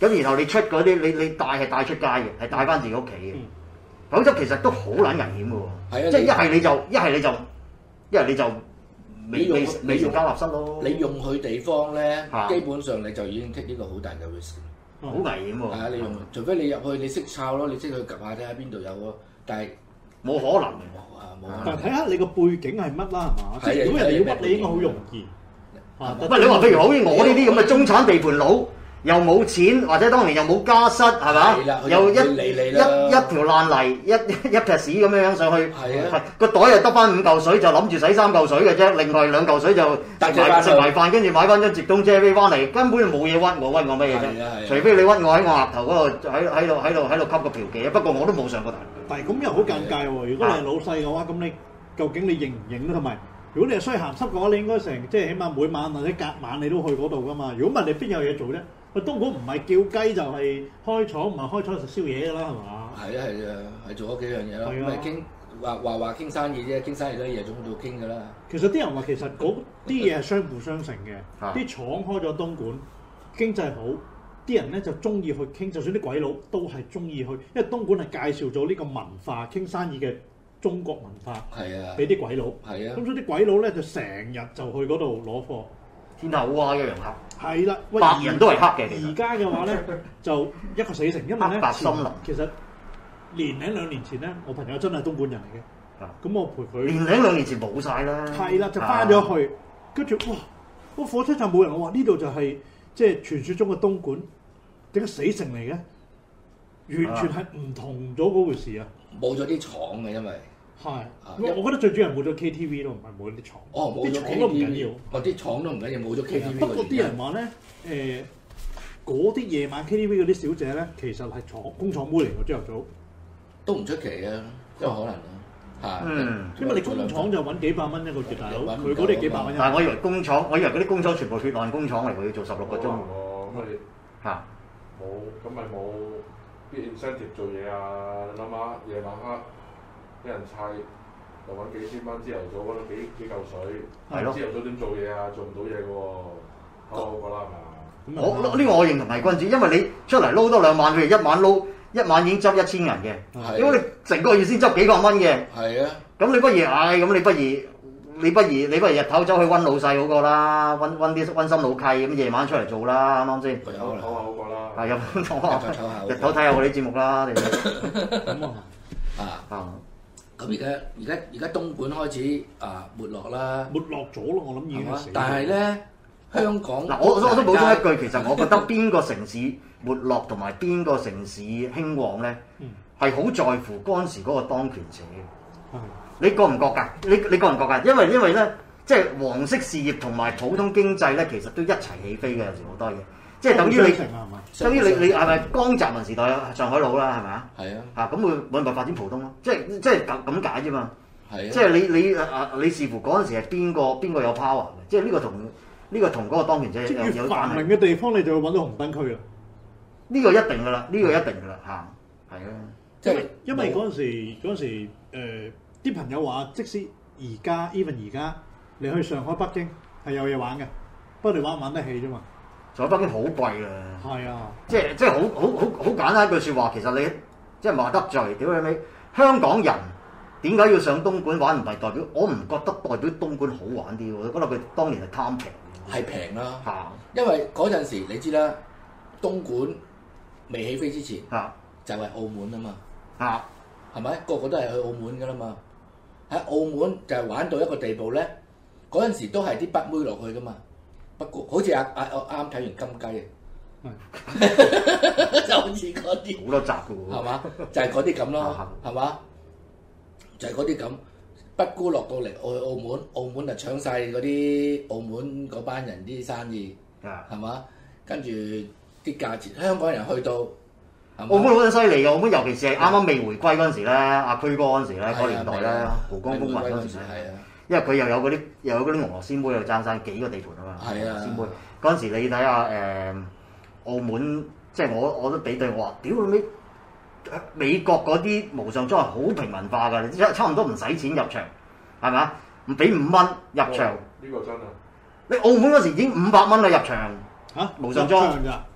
咁然後你出嗰啲你你帶係帶出街嘅，係帶翻自己屋企嘅，否則其實都好撚危險嘅喎。 係啊， 即係一係你就一係你就一係你就未未未成家立室咯。 你用佢地方咧，基本上你就已經 take 呢個好大嘅 risk。 好危險喎！ 係啊，你用除非你入去你識抄咯，你識去及下睇下邊度有咯，但係冇可能嘅。 冇啊冇。 但係睇下你個背景係乜啦，係嘛？即係如果人哋要屈你，應該好容易。 喂，你話譬如好似我呢啲咁嘅中產地盤佬，又冇錢，或者當年又冇家室，係嘛？又一一一條爛泥，一一撇屎咁樣樣上去，個袋又得翻五嚿水，就諗住洗三嚿水嘅啫，另外兩嚿水就食埋食埋飯，跟住買翻張直通車飛翻嚟，根本就冇嘢屈我，屈我乜嘢啫？除非你屈我喺我額頭嗰度，喺喺度喺度喺度吸個嫖妓啊！不過我都冇上過大。 但係咁又好尷尬喎！如果你係老細嘅話，咁你究竟你認唔認咧？同埋如果你係衰鹹濕嘅話，你應該成即係起碼每晚或者隔晚你都去嗰度噶嘛。如果唔係，你邊有嘢做啫？喂，東莞唔係叫雞就係開廠，唔係開廠食宵夜㗎啦，係嘛？ 係啊係啊，係做咗幾樣嘢啦。咁咪傾話話話傾生意啫，傾生意都夜總會度傾㗎啦。 其實啲人話其實嗰啲嘢係相輔相成嘅。啲廠開咗東莞，經濟好，啲人咧就中意去傾，就算啲鬼佬都係中意去，因為東莞係介紹咗呢個文化傾生意嘅中國文化， 係啊， 俾啲鬼佬， 係啊， 咁所以啲鬼佬咧就成日就去嗰度攞貨。 天下烏鴉一樣黑， 係啦， 白人都係黑嘅。 而家嘅話咧就一個死城，因為咧白森林其實年零兩年前咧，我朋友真係東莞人嚟嘅，咁我陪佢年零兩年前冇晒啦， 係啦，就翻咗去，跟住哇，個火車站冇人，我話呢度就係即係傳説中嘅東莞，點解死城嚟嘅？完全係唔同咗嗰回事啊！ 冇咗啲廠嘅，因為係，我覺得最主要係冇咗 K T V 咯，唔係冇啲廠。 哦，冇咗 K T V 都唔緊要， 哦啲廠都唔緊要，冇咗 K T V。 不過啲人話咧，誒嗰啲夜晚 K T V 嗰啲小姐咧，其實係廠工廠妹嚟嘅，朝頭早都唔出奇啊，都有可能啊。係， 嗯， 因為你工廠就揾幾百蚊一個月大佬，佢嗰啲幾百蚊。 但係我以為工廠，我以為嗰啲工廠全部血汗工廠嚟，佢要做十六個鐘。 咁你嚇冇，咁咪冇啲 incentive 做嘢啊！你諗下，夜晚黑一人砌，就揾幾千蚊，朝頭早揾到幾幾嚿水， 係咯。 朝頭早點做嘢啊？做唔到嘢嘅喎，好好覺啦係嘛？ 我呢個我認同係君子，因為你出嚟撈多兩晚，譬如一晚撈一晚已經執一千銀嘅，因為你成個月先執幾百蚊嘅。 係啊， 咁你不如唉，咁你不如你不如你不如日頭走去温老細好過啦，温温啲温心老契咁，夜晚出嚟做啦，啱啱先？ 唞下好過啦。 係有日頭睇下我啲節目啦，你咁啊啊！ 咁而家而家而家東莞開始啊沒落啦， 沒落咗咯，我諗已經死。 但係咧，香港嗱，我我都補充一句，其實我覺得邊個城市沒落同埋邊個城市興旺咧，係好在乎嗰陣時嗰個當權者嘅。你覺唔覺㗎？你你覺唔覺㗎？因為因為咧，即係黃色事業同埋普通經濟咧，其實都一齊起飛嘅，有時好多嘢。即係等於你，等於你你係咪江澤民時代上海佬啦？係咪啊？ 係啊。 嚇咁會會唔會發展浦東咯？即係即係咁咁解啫嘛。 係啊。 即係你你啊你視乎嗰陣時係邊個邊個有 power 嘅？即係呢個同呢個同嗰個當權者有有關係。 越繁榮嘅地方，你就會揾到紅燈區啦。 呢個一定㗎啦，呢個一定㗎啦嚇，係啊。 即係因為嗰陣時嗰陣時誒啲朋友話，即使而家 even 而家你去上海、北京係有嘢玩嘅，不過你玩唔玩得起啫嘛。 在北京好貴啊！ 係啊， 即係即係好好好好簡單一句説話，其實你即係話得罪，屌你尾香港人點解要上東莞玩？唔係代表我唔覺得代表東莞好玩啲喎，我覺得佢當年係貪平， 係平啦嚇， 因為嗰陣時你知啦，東莞未起飛之前嚇就係澳門啊嘛嚇， 係咪個個都係去澳門㗎啦嘛？喺澳門就係玩到一個地步咧，嗰陣時都係啲北妹落去㗎嘛。不過好似阿阿我啱睇完金雞啊，就好似嗰啲好多集嘅喎， 係嘛？就係嗰啲咁咯，係嘛？就係嗰啲咁，北姑落到嚟去澳門，澳門就搶晒嗰啲澳門嗰班人啲生意，係嘛？跟住啲價錢，香港人去到澳門好犀利嘅，澳門尤其是係啱啱未回歸嗰陣時咧，阿區哥嗰陣時咧，嗰年代咧，濠江風雲嗰陣時咧。因為佢又有嗰啲又有嗰啲俄羅斯妹又爭晒幾個地盤啊嘛，俄羅斯妹嗰陣時你睇下誒澳門，即係我我都比對我話，屌你美國嗰啲無上裝係好平民化㗎，你差唔多唔使錢入場，係咪啊？唔俾五蚊入場， 呢個真啊！ 你澳門嗰時已經五百蚊啦入場嚇， 無上裝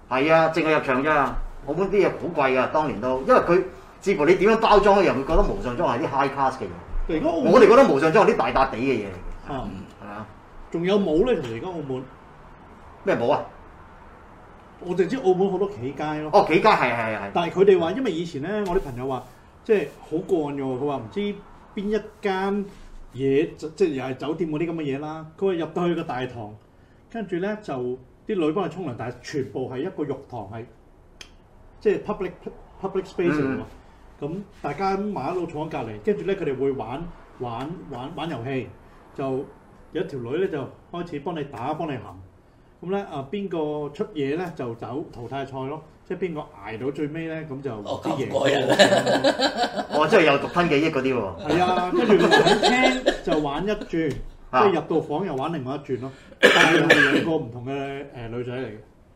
係啊，淨係入場咋。澳門啲嘢好貴㗎，當年都，因為佢似乎你點樣包裝，人會覺得無上裝係啲 high class 嘅嘢。我哋覺得無上裝係啲大笪地嘅嘢嚟嘅。 啊， 係啊。 仲有帽咧？同而家澳門咩帽啊？ 我淨知澳門好多企街咯。 哦，企街係係係。 但係佢哋話，因為以前咧，我啲朋友話，即係好過癮嘅喎。佢話唔知邊一間嘢，即係又係酒店嗰啲咁嘅嘢啦。佢話入到去個大堂，跟住咧就啲女幫佢沖涼，但係全部係一個浴堂，係即係 public public space 嚟喎。咁、嗯、大家馬路坐喺隔離，跟住咧佢哋會玩玩玩玩遊戲，就有一條女咧就開始幫你打幫你行。咁咧啊，邊個出嘢咧就走淘汰賽咯，即係邊個捱到最尾咧，咁就啲贏多。 哦，即係有獨吞幾億嗰啲喎。 係啊，跟住喺廳就玩一轉，即係入到房又玩另外一轉咯。但係係兩個唔同嘅誒女仔嚟嘅。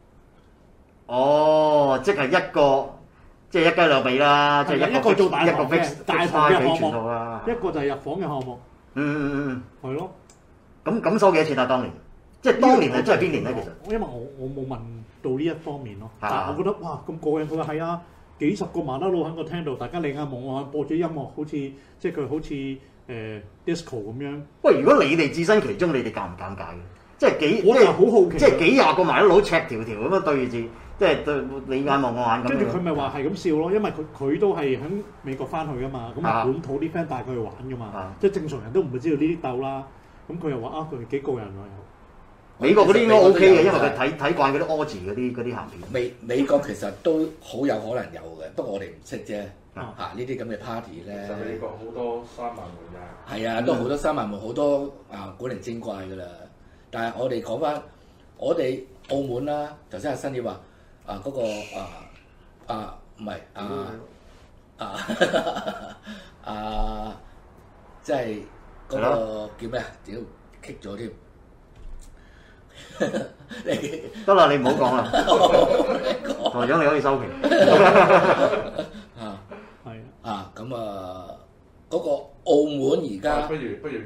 哦，即係一個即係一雞兩味啦，即係一個做大堂嘅大堂嘅項目啦， 一個就係入房嘅項目。 嗯嗯嗯嗯，係咯。 咁咁收幾多錢啊？當年？即係當年係真係邊年咧？其實， 因為我我冇問到呢一方面咯，但係我覺得哇咁過癮！佢話係啊，幾十個麻甩佬喺個廳度，大家你眼望我眼，播住音樂，好似即係佢好似誒、呃、disco 咁樣。 喂，如果你哋置身其中，你哋尷唔尷尬嘅？即係幾我就好好奇， 即係幾廿個麻甩佬赤條條咁樣對住，即係對你眼望我眼咁。 跟住佢咪話係咁笑咯，因為佢佢都係喺美國翻去噶嘛，咁啊本土啲 friend 帶佢去玩噶嘛，啊、即係正常人都唔會知道呢啲鬥啦。咁佢又話啊，佢幾過癮喎！ 美國嗰啲應該 OK 嘅，因為佢睇睇慣嗰啲 Oz 嗰啲嗰啲鹹片。 美美國其實都好有可能有嘅，不過我哋唔識啫。 啊， 呢啲咁嘅 party 咧， 其實美國好多三萬門㗎。 係啊，都好多三萬門，好多啊古靈精怪㗎啦。但係我哋講翻，我哋澳門啦，頭先阿新嘢話啊嗰、嗰個啊啊唔係啊啊啊，即係嗰個叫咩啊？屌棘咗添。 得啦，你唔好講啦，台長你可以收皮。 啊， 係啊，咁啊，嗰個澳門而家不如不如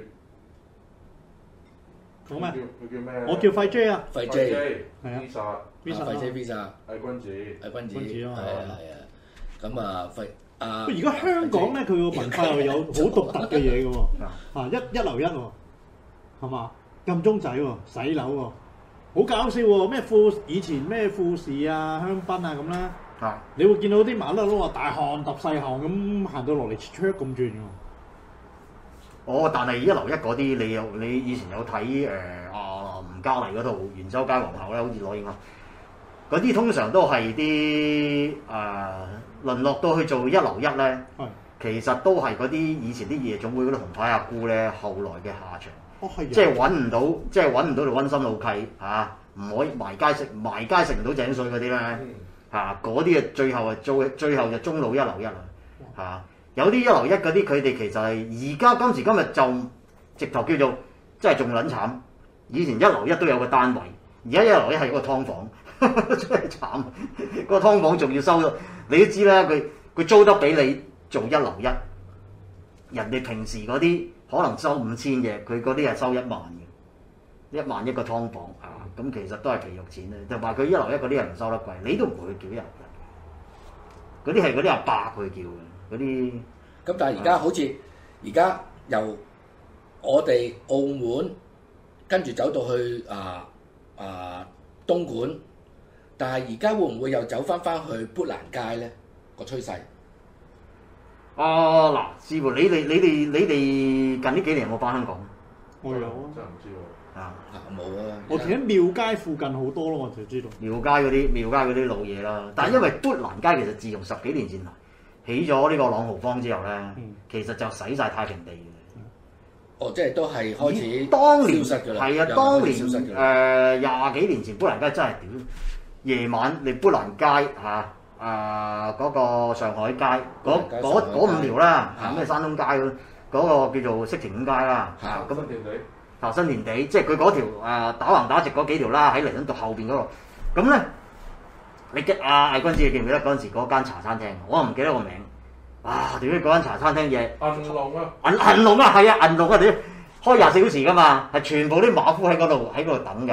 講咩？ 佢叫咩？ 我叫費 J 啊， 費 J， 係啊 ，Visa， 費 J Visa， 偽君子， 偽君子， 君子啊， 係啊係啊，咁啊費啊， 而家香港咧，佢個文化又有好獨特嘅嘢嘅喎，啊一一流一喎，係嘛？撳鐘仔喎，洗樓喎，好搞笑喎！咩富以前咩富士啊、香檳啊咁啦， 啊， 你會見到啲麻甩佬話大汗揼細汗咁行到落嚟出咁轉喎。 哦，但係一流一嗰啲，你有你以前有睇誒啊吳嘉麗嗰套《元州街皇后》咧，好似攞影啊，嗰啲通常都係啲誒淪落到去做一流一咧，其實都係嗰啲以前啲夜總會嗰啲紅牌阿姑咧，後來嘅下場。 哦、 即係揾唔到，即係揾唔到條溫馨老契嚇，唔、啊、可以埋街食，埋街食唔到井水嗰啲咧嚇，嗰啲啊最後啊做最後就中路一流一啦嚇、啊，有啲一流一嗰啲佢哋其實係而家今時今日就直頭叫做真係仲撚慘，以前一流一都有個單位，而家一流一係個劏房，呵呵真係慘，個劏房仲要收咗，你都知啦，佢佢租得俾你做一流一，人哋平時嗰啲。可能收五千嘅，佢嗰啲係收一萬嘅，一萬一個劏房啊！咁其實都係皮肉錢咧。就話佢一樓一嗰啲人唔收得貴，你都唔會去叫一樓一。嗰啲係嗰啲阿伯去叫嘅，嗰啲。 咁但係而家好似而家由我哋澳門跟住走到去啊啊東莞，但係而家會唔會又走翻翻去砵蘭街咧？個趨勢？ 啊嗱，師傅，你哋你哋你哋近呢幾年有冇翻香港？ 我有啊， 真係唔知喎。 啊冇啊！ 我企喺廟街附近好多咯，我就知道。 廟街嗰啲廟街嗰啲老嘢啦，但係因為砵蘭街其實自從十幾年前起咗呢個朗豪坊之後咧，嗯、其實就洗晒太平地嘅。 哦，即係都係開始當年消失㗎啦。 係啊，當年誒廿幾年前砵蘭街真係屌，夜晚你砵蘭街嚇。啊啊！嗰、呃那個上海街嗰五條啦，咩、啊、山東街嗰、那個叫做色田五街啦，咁新田地， 啊新田地，即係佢嗰條、呃、打橫打直嗰幾條啦，喺彌敦道後邊嗰度。咁咧，你記阿魏君子，你記唔記得嗰陣時嗰間茶餐廳？我唔記得個名。哇！點解嗰間茶餐廳嘢？ 銀龍啊！ 銀銀龍啊，係啊，銀龍啊！屌，開廿四小時噶嘛，係全部啲馬夫喺嗰度喺嗰度等㗎。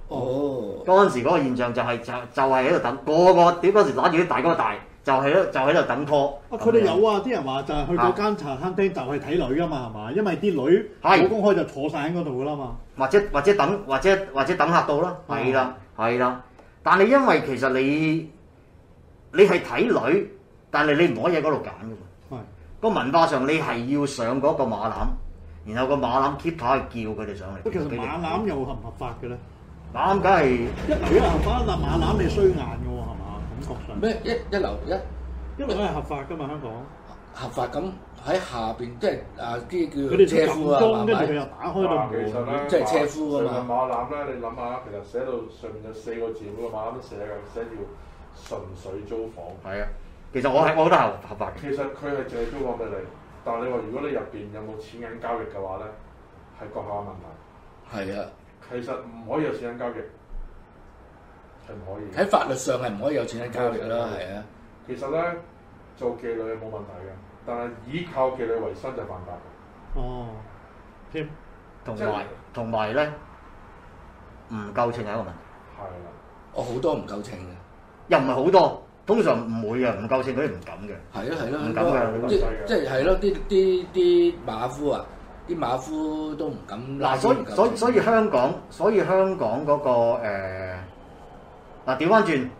哦， 嗰陣時嗰個現象就係、就就係喺度等，個個屌嗰時揦住啲大哥大，就係咯就喺度等拖。 啊！佢哋有啊，啲人話就係去嗰間茶餐廳就係睇女啊嘛，係嘛？因為啲女係冇公開就坐晒喺嗰度噶啦嘛。 或者或者等或者或者等客到啦，係啦係啦。但係因為其實你你係睇女，但係你唔可以喺嗰度揀嘅喎。 係個文化上你係要上嗰個馬欄，然後個馬欄 keep 下去叫佢哋上嚟。 其實馬攬又合唔合法嘅咧？ 馬欄梗係一樓一合法，但馬攬你衰硬嘅喎，係嘛？感覺上咩一一樓一一樓係合法㗎嘛？香港合法咁喺下邊，即係啊啲佢哋叫車夫啊， 裝， 係咪？ 跟住佢又打開到啊，其實咧門。 即係車夫啊嘛上個馬欄咧，你諗下，其實寫到上面有四個字，每個馬欄都寫嘅，寫住純粹租房。 係啊。其實我係我覺得係合法嘅。 其實佢係淨係租房俾你，但係你話如果你入邊有冇錢銀交易嘅話咧，係閣下嘅問題。 係啊， 其實唔可以有錢銀交易，係唔可以。 喺法律上係唔可以有錢喺交易啦，係啊。 其實咧做妓女係冇問題嘅，但係依靠妓女為生就犯法嘅。 哦，添同埋同埋咧，唔夠稱係一個問題。 係啦， 我好多唔夠稱嘅。 又唔係好多，通常唔會嘅，唔夠稱佢哋唔敢嘅。 係咯係咯， 唔敢㗎即即係係咯，啲啲啲馬夫啊，啲馬夫都唔敢拉。 嗱，所以所以所以香港，所以香港嗰、個誒嗱調翻轉，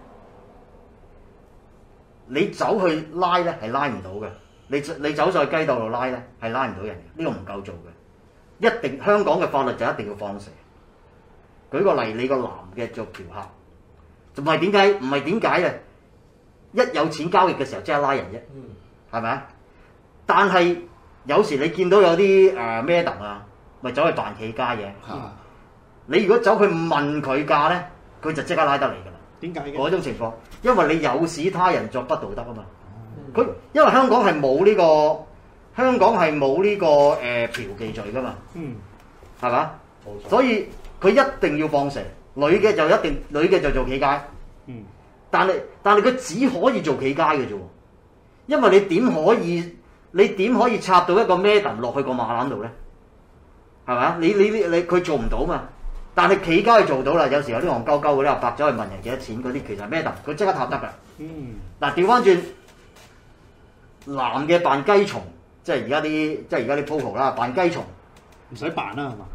你走去拉咧係拉唔到嘅，你你走上去雞竇度拉咧係拉唔到人嘅，呢、個唔夠做嘅。一定香港嘅法律就一定要放蛇。舉個例，你個男嘅做嫖客，唔係點解？唔係點解啊？一有錢交易嘅時候即刻拉人啫，係咪啊？但係有時你見到有啲誒 madam 啊，咪走去扮企街嘅。 嚇你如果走去問佢價咧，佢就即刻拉得嚟㗎啦。 點解嘅？ 嗰種情況，因為你誘使他人作不道德啊嘛。佢、因為香港係冇呢個香港係冇呢個誒、呃、嫖妓罪㗎嘛， 嗯， 係嘛？ 冇錯。 所以佢一定要放蛇，女嘅就一定女嘅就做企街。 嗯， 但係但係佢只可以做企街嘅啫喎，因為你點可以你點可以插到一個 madam 落去個馬欄度咧？係咪啊？你你你佢做唔到嘛？但係企街係做到啦。有時有啲戇鳩鳩嗰啲阿伯走去問人幾多錢嗰啲，其實 madam 佢即刻插得㗎。 嗯， 嗱調翻轉，男嘅扮雞蟲，即係而家啲即係而家啲 popo 啦，扮雞蟲。 唔使扮啦，係嘛？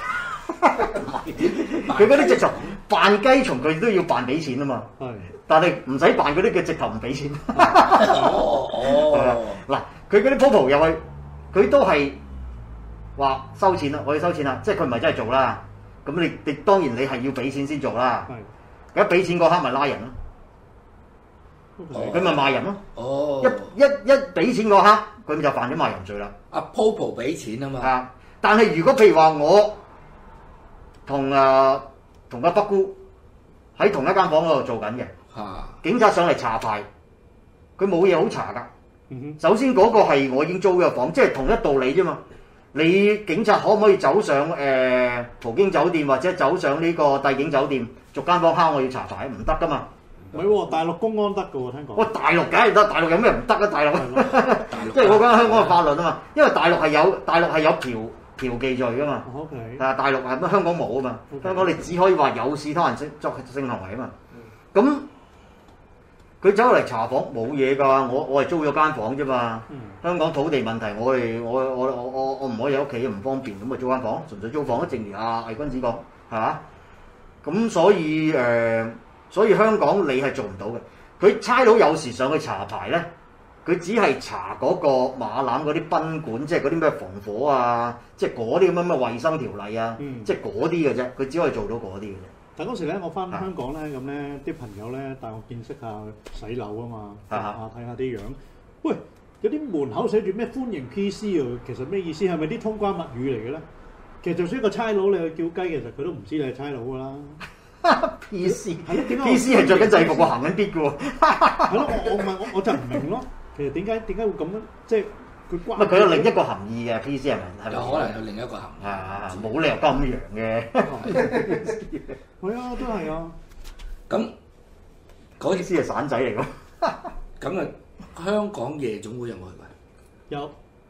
佢嗰啲直頭扮雞蟲，佢都要扮俾錢啊嘛。 係。 但係唔使扮嗰啲，佢直頭唔俾錢。 哦哦， 嗱，佢嗰啲 popo 入去，佢都係話收錢啦，我要收錢啦，即係佢唔係真係做啦。咁你你當然你係要俾錢先做啦。 係。 一俾錢嗰刻咪拉人咯， 哦佢咪賣人咯。 哦， 一一一俾錢嗰刻，佢就犯咗賣人罪啦。 阿 Popo 俾錢啊嘛。 啊！但係如果譬如話我同誒同阿北姑喺同一間房嗰度做緊嘅， 嚇警察上嚟查牌，佢冇嘢好查㗎。 嗯哼， 首先嗰個係我已經租咗房，即係同一道理啫嘛。你警察可唔可以走上誒、呃、葡京酒店或者走上呢個帝景酒店逐間房敲我要查牌？唔得㗎嘛。 唔係喎，大陸公安得㗎喎，聽講。 我大陸梗係得，大陸有咩唔得啊？大陸， 大陸即係我講香港嘅法律啊嘛。因為大陸係有大陸係有嫖嫖妓罪㗎嘛。 O K。 但係大陸係乜？香港冇啊嘛。 Okay. 香港你只可以話有使他人性作性行為啊嘛。咁佢走嚟查房冇嘢㗎，我我係租咗間房啫嘛。 嗯。 香港土地問題，我哋我我我我我唔可以喺屋企唔方便，咁咪租間房，純粹租房。正如阿魏君子講，係嘛？咁所以誒、呃，所以香港你係做唔到嘅。佢差佬有時上去查牌咧，佢只係查嗰個馬欄嗰啲賓館，即係嗰啲咩防火啊，即係嗰啲咁樣嘅衞生條例啊， 嗯、 即係嗰啲嘅啫。佢只可以做到嗰啲嘅啫。 但嗰時咧，我翻香港咧，咁咧啲朋友咧帶我見識下洗樓啊嘛，啊睇下啲樣。喂，有啲門口寫住咩歡迎 P C 喎，其實咩意思？係咪啲通關密語嚟嘅咧？其實就算一個差佬你去叫雞，其實佢都唔知你係差佬噶啦。 P C 係咯，點解 P C 係着緊制服喎，行緊啲嘅喎。 係咯，我我唔係我我就唔明咯。其實點解點解會咁樣？即係佢關。 唔係佢有另一個含義嘅 P C 係咪？係咪有可能有另一個含義。 啊，冇理由咁樣嘅。 係啊，都係啊。 咁嗰 P C 係散仔嚟㗎。 咁啊，香港夜總會有冇去過？ 有。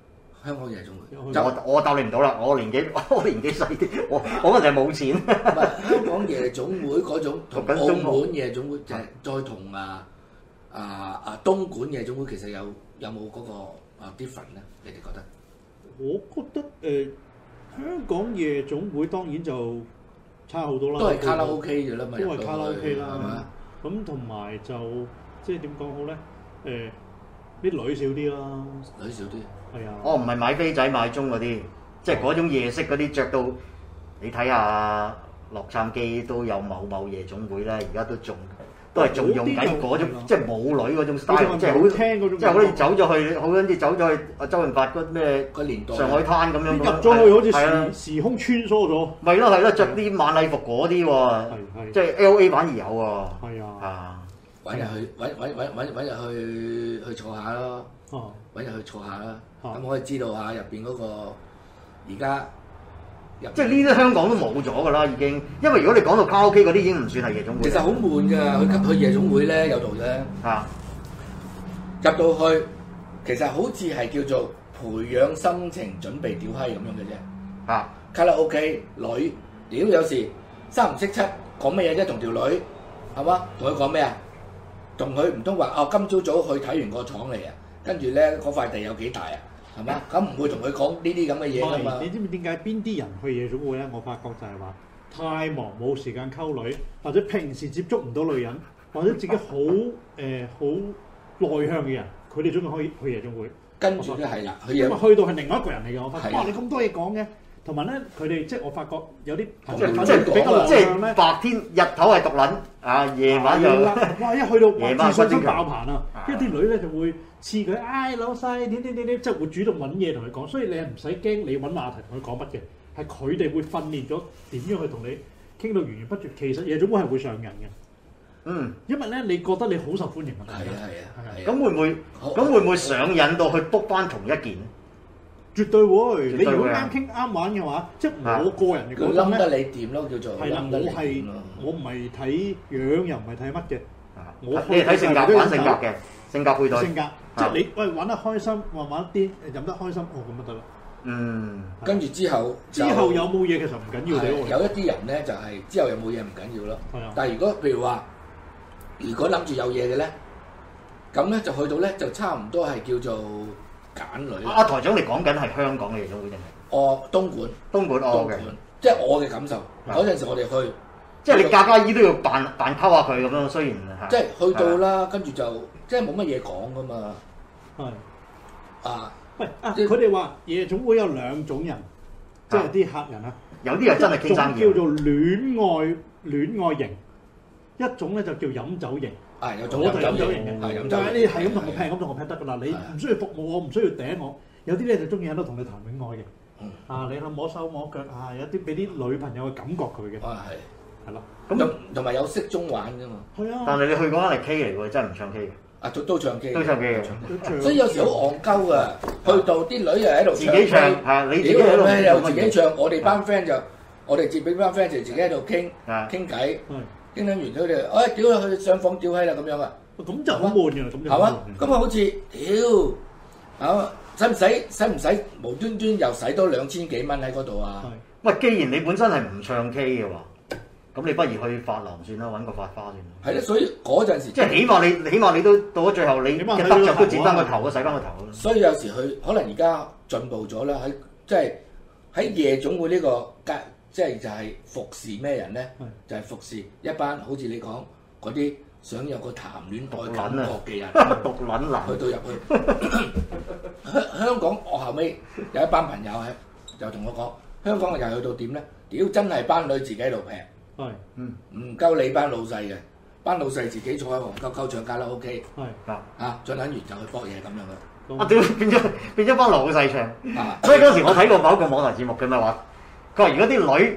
香港夜總會。 我我答你唔到啦，我年紀我年紀細啲，我我嗰陣係冇錢。 唔係香港夜總會嗰種同澳讀緊中學門夜總會就係再同啊啊啊東莞夜總會其實有有冇嗰個啊 different 咧？你哋覺得？ 我覺得誒、呃、香港夜總會當然就差好多啦， 都係卡拉 OK 嘅啦嘛， 都係卡拉 OK 啦， 係嘛？ 咁同埋就即係點講好咧？誒、呃、啲女少啲啦， 女少啲。 係啊。 我唔係買飛仔買鐘嗰啲，即係嗰種夜色嗰啲着到，你睇下洛杉磯都有某某夜總會啦，而家都仲都係仲用緊嗰種，即係舞女嗰種 style， 即係好聽嗰種， 即係好似走咗去，好似走咗去阿周潤發嗰咩個年代上海灘咁樣， 入咗去好似係啊時時空穿梭咗。 咪咯係咯，着啲晚禮服嗰啲喎，即係 L A 反而有喎。 係啊。 啊！ 揾日去揾揾揾揾揾日去去坐下咯， 哦， 揾日去坐下啦， 哦咁可以知道下入邊嗰個而家即係呢啲香港都冇咗㗎啦，已經。因為如果你講到卡拉 OK 嗰啲已經唔算係夜總會。 其實好悶㗎，去去夜總會咧有度咧， 啊， 入到去其實好似係叫做培養心情，準備屌閪咁樣嘅啫。 啊， 卡拉 OK 女屌有時三唔識七講乜嘢啫，同條女係嘛？同佢講咩啊？同佢唔通話哦，今朝早去睇完個廠嚟啊，跟住咧嗰塊地有幾大啊？係嘛？咁唔會同佢講呢啲咁嘅嘢㗎嘛。 你知唔知點解邊啲人去夜總會咧？我發覺就係話太忙冇時間溝女，或者平時接觸唔到女人，或者自己好誒好內向嘅人，佢哋中意可以去夜總會。 跟住咧係啦，佢因為去到係另外一個人嚟嘅，我發覺。 係啊哇！你咁多嘢講嘅，同埋咧佢哋即係我發覺有啲即係即係比較即內向咧係。白天日頭係獨撚，啊夜晚就係啦哇！一去到夜晚自信心分清爆棚啊！一啲女咧就會刺佢，唉老細點點點點，即係會主動揾嘢同佢講，所以你係唔使驚你揾話題同佢講乜嘅，係佢哋會訓練咗點樣去同你傾到源源不絕。其實夜總會係會上癮嘅， 嗯。 因為咧你覺得你好受歡迎啊， 係啊係啊係啊。 咁會唔會咁會唔會上癮到去 book 翻同一件？ 絕對會。 絕對會啊你如果啱傾啱玩嘅話，即係我個人嘅佢覺得冧得咧， 你掂咯，叫做係啦， 冧得你我係掂咯。 我唔係睇樣又唔係睇乜嘅，我你係睇性格玩性格嘅，性格配對。 性格，即係你喂玩得開心，玩玩啲飲得開心，哦咁就得啦。 嗯。 跟住之後之後有冇嘢其實唔緊要係嘅， 有一啲人咧就係之後有冇嘢唔緊要咯。 係啊但係如果譬如話，如果諗住有嘢嘅咧，咁咧就去到咧就差唔多係叫做揀女啦。 阿台長，你講緊係香港嘅夜總會定係？ 哦，東莞， 東莞哦嘅， 即係我嘅感受。嗰陣時我哋去， 即係你家家姨都要扮扮溝下佢咁樣，雖然係即係去到啦，跟住就即係冇乜嘢講噶嘛。 係啊， 喂啊！佢哋話夜總會有兩種人，即係啲客人啊， 有啲係真係傾生意一種叫做戀愛戀愛型，一種咧就叫飲酒型。 係有種我就飲飲酒型酒型嘅， 係飲酒就係型你係咁同我係劈，咁同我劈得㗎啦。你唔需要服務我，唔需要頂我。有啲咧就中意喺度同你談戀愛嘅。啊，你諗摸手摸腳啊，有啲俾啲女朋友嘅感覺佢嘅。 啊係，係咯。 咁同埋有識中玩㗎嘛。 係啊。 但係你去嗰間係 K 嚟喎，真係唔唱 K 嘅。 啊，都都唱 K， 都唱 K 嘅都唱所以有時好戇鳩啊！去到啲女又喺度自己唱 K， 係你自己喺度屌咩又自己做乜嘢唱，我哋班 friend 就我哋接俾班 friend 就自己喺度傾啊傾偈， 係。 傾緊完佢哋，哎屌佢去上房屌閪啦咁樣啊！ 咁就好悶㗎啦，咁就係嘛？咁啊好似屌啊，使唔使使唔使無端端又使多兩千幾蚊喺嗰度啊？ 喂，既然你本身係唔唱 K 嘅話，咁你不如去髮廊算啦，揾個髮花算。 係咧，所以嗰陣時即係起碼你起碼你都到咗最後，你一得着都剪翻個頭，洗翻個頭。 所以有時去可能而家進步咗啦，喺即係喺夜總會呢個階，即係就係服侍咩人咧？就係服侍一班好似你講嗰啲想有個談戀愛感覺嘅人， 毒撚男去到入去香香港，我後尾有一班朋友係就同我講，香港又係去到點咧？屌真係班女自己喺度劈。 係， 嗯， 唔夠你班老細嘅，班老細自己坐喺黃鳩鳩唱卡拉 OK， 係啊，啊，進撚完就去搏嘢咁樣嘅。 啊屌，變咗變咗班老細唱。 啊， 所以嗰時我睇過某一個網台節目，佢咪話，佢話如果啲女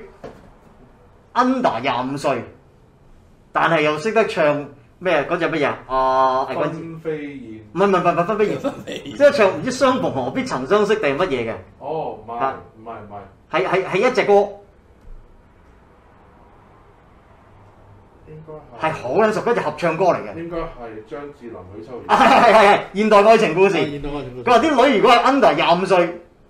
under 廿五歲，但係又識得唱咩嗰隻乜嘢啊？誒嗰分飛燕。 唔係唔係唔係分飛燕，即係唱唔知相逢何必曾相識定係乜嘢嘅？ 哦，唔係唔係唔係， 係係係一隻歌。 應該係係好撚熟，嗰隻合唱歌嚟嘅。 應該係張智霖、許秋啊係係係係現代愛情故事。 現代愛情故事佢話啲女如果係 under 廿五歲，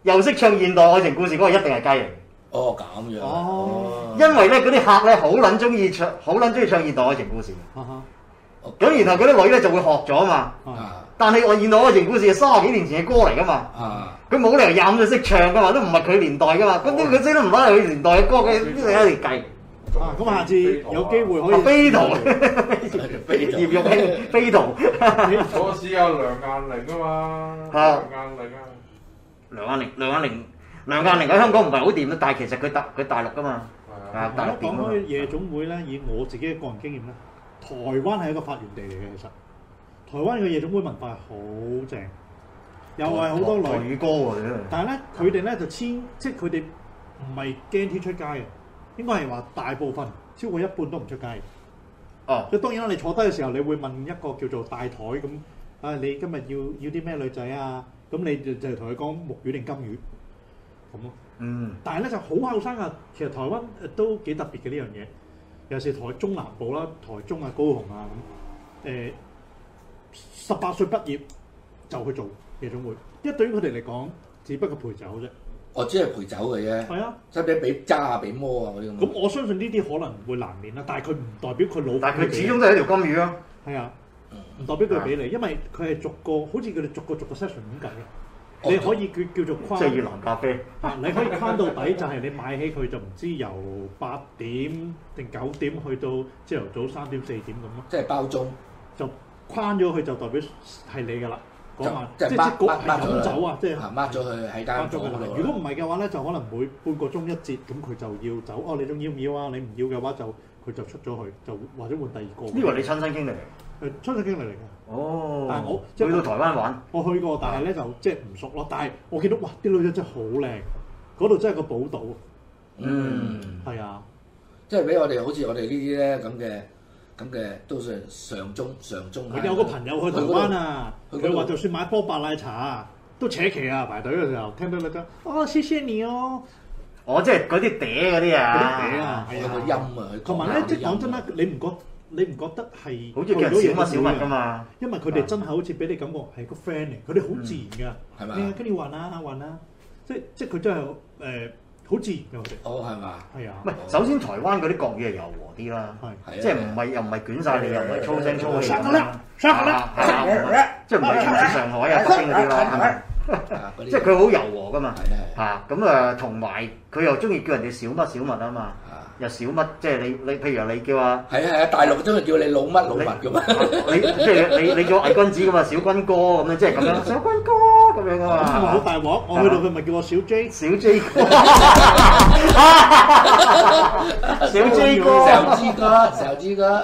又識唱現代愛情故事嗰個一定係雞嚟。 哦咁樣。 哦因為咧嗰啲客咧好撚中意唱，好撚中意唱現代愛情故事。 啊哈咁然後嗰啲女咧就會學咗嘛。 啊但係我現代愛情故事係三十幾年前嘅歌嚟噶嘛。 啊！ 佢冇理由廿五歲識唱噶嘛，都唔係佢年代噶嘛。咁啲佢識都唔係佢年代嘅歌，佢呢度喺度計。 啊！咁下次有機會可以啊飛圖， 飛圖葉玉卿飛圖。 嗰時有梁雁玲啊嘛， 啊梁雁玲啊， 梁雁玲，梁雁玲，梁雁玲喺香港唔係好掂啦，但係其實佢大佢大陸噶嘛。 係啊， 啊，大陸掂講㗎嘛開夜總會咧，以我自己嘅個人經驗咧，台灣係一個發源地嚟嘅。其實台灣嘅夜總會文化係好正，又係好多女， 女歌喎，真係。 但係咧佢哋咧就千，即係佢哋唔係驚天出街嘅，應該係話大部分超過一半都唔出街嘅。 哦， 即係當然啦，你坐低嘅時候，你會問一個叫做大台咁，啊你今日要要啲咩女仔啊？咁你就就同佢講木魚定金魚咁咯。 嗯， 但係咧就好後生啊！其實台灣誒都幾特別嘅呢樣嘢，尤其是台中南部啦、台中啊、高雄啊咁，誒十八歲畢業就去做夜總會，因為對於佢哋嚟講，只不過陪酒啫。 我只係陪酒嘅啫， 係啊， 使唔使俾揸啊、俾摸啊嗰啲咁？ 咁我相信呢啲可能會難免啦，但係佢唔代表佢老。 但係佢始終都係一條金魚啊。 係啊，唔代表佢俾你，因為佢係逐個，好似佢哋逐個逐個 session 咁計嘅。你可以叫叫做框， 即係越南咖啡。 啊！你可以框到底，就係你買起佢就唔知由八點定九點去到朝頭早三點四點咁咯。 即係包鐘， 就框咗佢就代表係你㗎啦。嗰晚即係即即係係嗰係飲酒啊！即係啊抹咗佢喺間抹咗佢啦房嗰度。 如果唔係嘅話咧，就可能每半個鐘一節，咁佢就要走。哦，你仲要唔要啊？你唔要嘅話就佢就出咗去，就或者換第二個。 呢個係你親身經歷嚟。 誒親身經歷嚟嘅。 哦， 但係我即係去到台灣玩， 我去過，但係咧就即係唔熟咯。但係我見到哇，啲女仔真係好靚，嗰度真係個寶島。 嗯， 係啊， 即係俾我哋好似我哋呢啲咧咁嘅咁嘅都算上中上中。 佢有個朋友去台灣啊， 去嗰度佢話就算買波霸奶茶啊，都扯旗啊，排隊嘅時候聽到女仔哦，謝謝你哦， 哦，即係嗰啲嗲嗰啲嗰啲啊， 嗲啊，係有個音啊， 啊，佢同埋咧，即係講真啦，你唔覺你唔覺得係好似叫人小乜小乜㗎嘛。 因為佢哋真係好似俾你感覺係個 friend 嚟，佢哋好自然㗎， 係嘛係啊，跟住玩啊玩啊，即係即係佢真係誒好自然㗎，佢哋哦係嘛？ 係啊唔，係，首先台灣嗰啲國語係柔和啲啦， 係係啊即係唔係又唔係捲晒你，又唔係粗聲粗氣咁殺我啦啦， 殺我啦啊係啊即係唔係好似上海啊、北京嗰啲啦，係咪？ 啊嗰啲即係佢好柔和噶嘛， 係啊係啊嚇咁啊，同埋佢又中意叫人哋小乜小乜啊嘛， 啊又小乜，即係你你譬如你叫啊， 係啊係啊！大陸中意叫你老乜老乜咁啊！ 你即係你你叫偽君子噶嘛，小軍哥咁樣，即係咁樣，小軍哥咁樣噶咁係咪好嘛， 大鑊？我去到佢咪叫我小 J， 小 J 哥，小 J 哥， 小雞哥，小雞哥，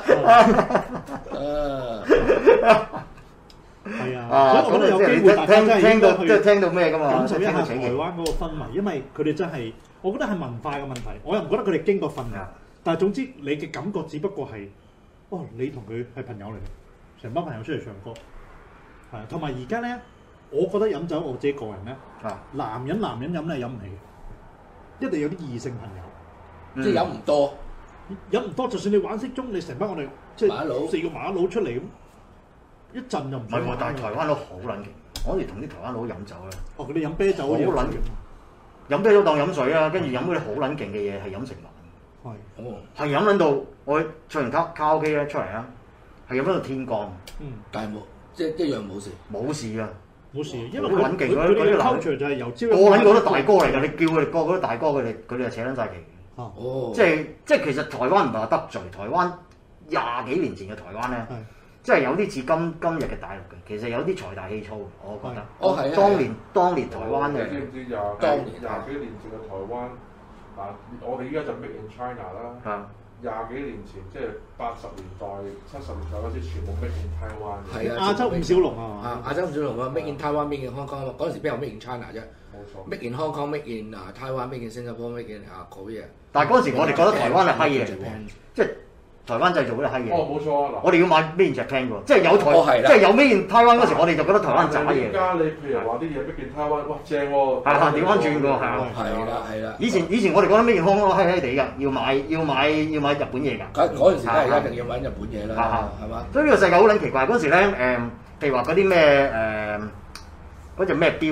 誒係啊， 啊， 所以我覺得有咁機會大家真係聽到應該去即係聽到咩噶嘛， 感受一下台聽到請嘅。 灣嗰個氛圍，因為佢哋真係，我覺得係文化嘅問題。我又唔覺得佢哋經過訓練啊， 但係總之你嘅感覺只不過係，哦，你同佢係朋友嚟嘅，成班朋友出嚟唱歌，係同埋而家咧，我覺得飲酒我自己個人咧， 啊， 男人男人飲咧係飲唔起嘅，一定有啲異性朋友， 即係飲唔多， 飲唔多，就算你玩骰盅，你成班我哋即馬佬係四個馬佬出嚟咁，一陣就唔唔係喎， 想玩但係台灣佬好撚勁，我哋同啲台灣佬飲酒咧， 哦，佢哋飲啤酒嗰啲好撚飲啤酒當飲水啊，跟住飲嗰啲好撚勁嘅嘢係飲成晚， 係哦， 係飲撚到我唱完卡卡拉 OK 咧出嚟啊，係飲撚到天光， 嗯。 但係冇即係一樣冇事。 冇事啊， 冇事，因為好佢撚勁嗰啲佢佢哋嘅嗰啲男 culture 就係由朝個撚個都大哥嚟㗎，你叫佢哋個個都大哥，佢哋佢哋就扯撚晒旗。 啊， 哦， 即係即係其實台灣唔係話得罪，台灣廿幾年前嘅台灣咧， 係即係有啲似今今日嘅大陸嘅，其實有啲財大氣粗，我覺得。 哦係啊當年當年台灣嘅你知唔知廿當年廿幾年前嘅台灣嗱，我哋依家就 Made in China 啦。 啊廿幾年前即係八十年代、七十年代嗰時，全部 Made in Taiwan 嘅。 係啊， 亞洲五小龍啊啊嘛， 亞洲五小龍啊，Make in Taiwan，Make in Hong Kong 嗰陣時邊有 Make in China 啫冇錯。 ？Make in Hong Kong，Make in 啊 Taiwan，Make in Singapore，Make in 啊 Korea。 但係嗰陣時我哋覺得台灣係閪嘢嚟 Japan 喎，即係台灣製造嗰啲閪嘢。 哦，冇錯啊！嗱， 我哋要買 Made in Japan 喎，即係有台， 哦係啦即係有 Made in Taiwan 嗰時，我哋就覺得台灣渣而嘢。 家你譬如話啲嘢 Made in Taiwan，哇正喎！ 係啊調翻轉喎係啊係啦係啦。 以前以前我哋覺得 Made in Hong Kong 閪閪地㗎，要買要買要買日本嘢㗎。 嗰嗰陣時都係一定要揾日本嘢啦啊， 係嘛？ 所以呢個世界好撚奇怪，嗰時咧誒，譬如話嗰啲咩誒嗰隻咩錶啊，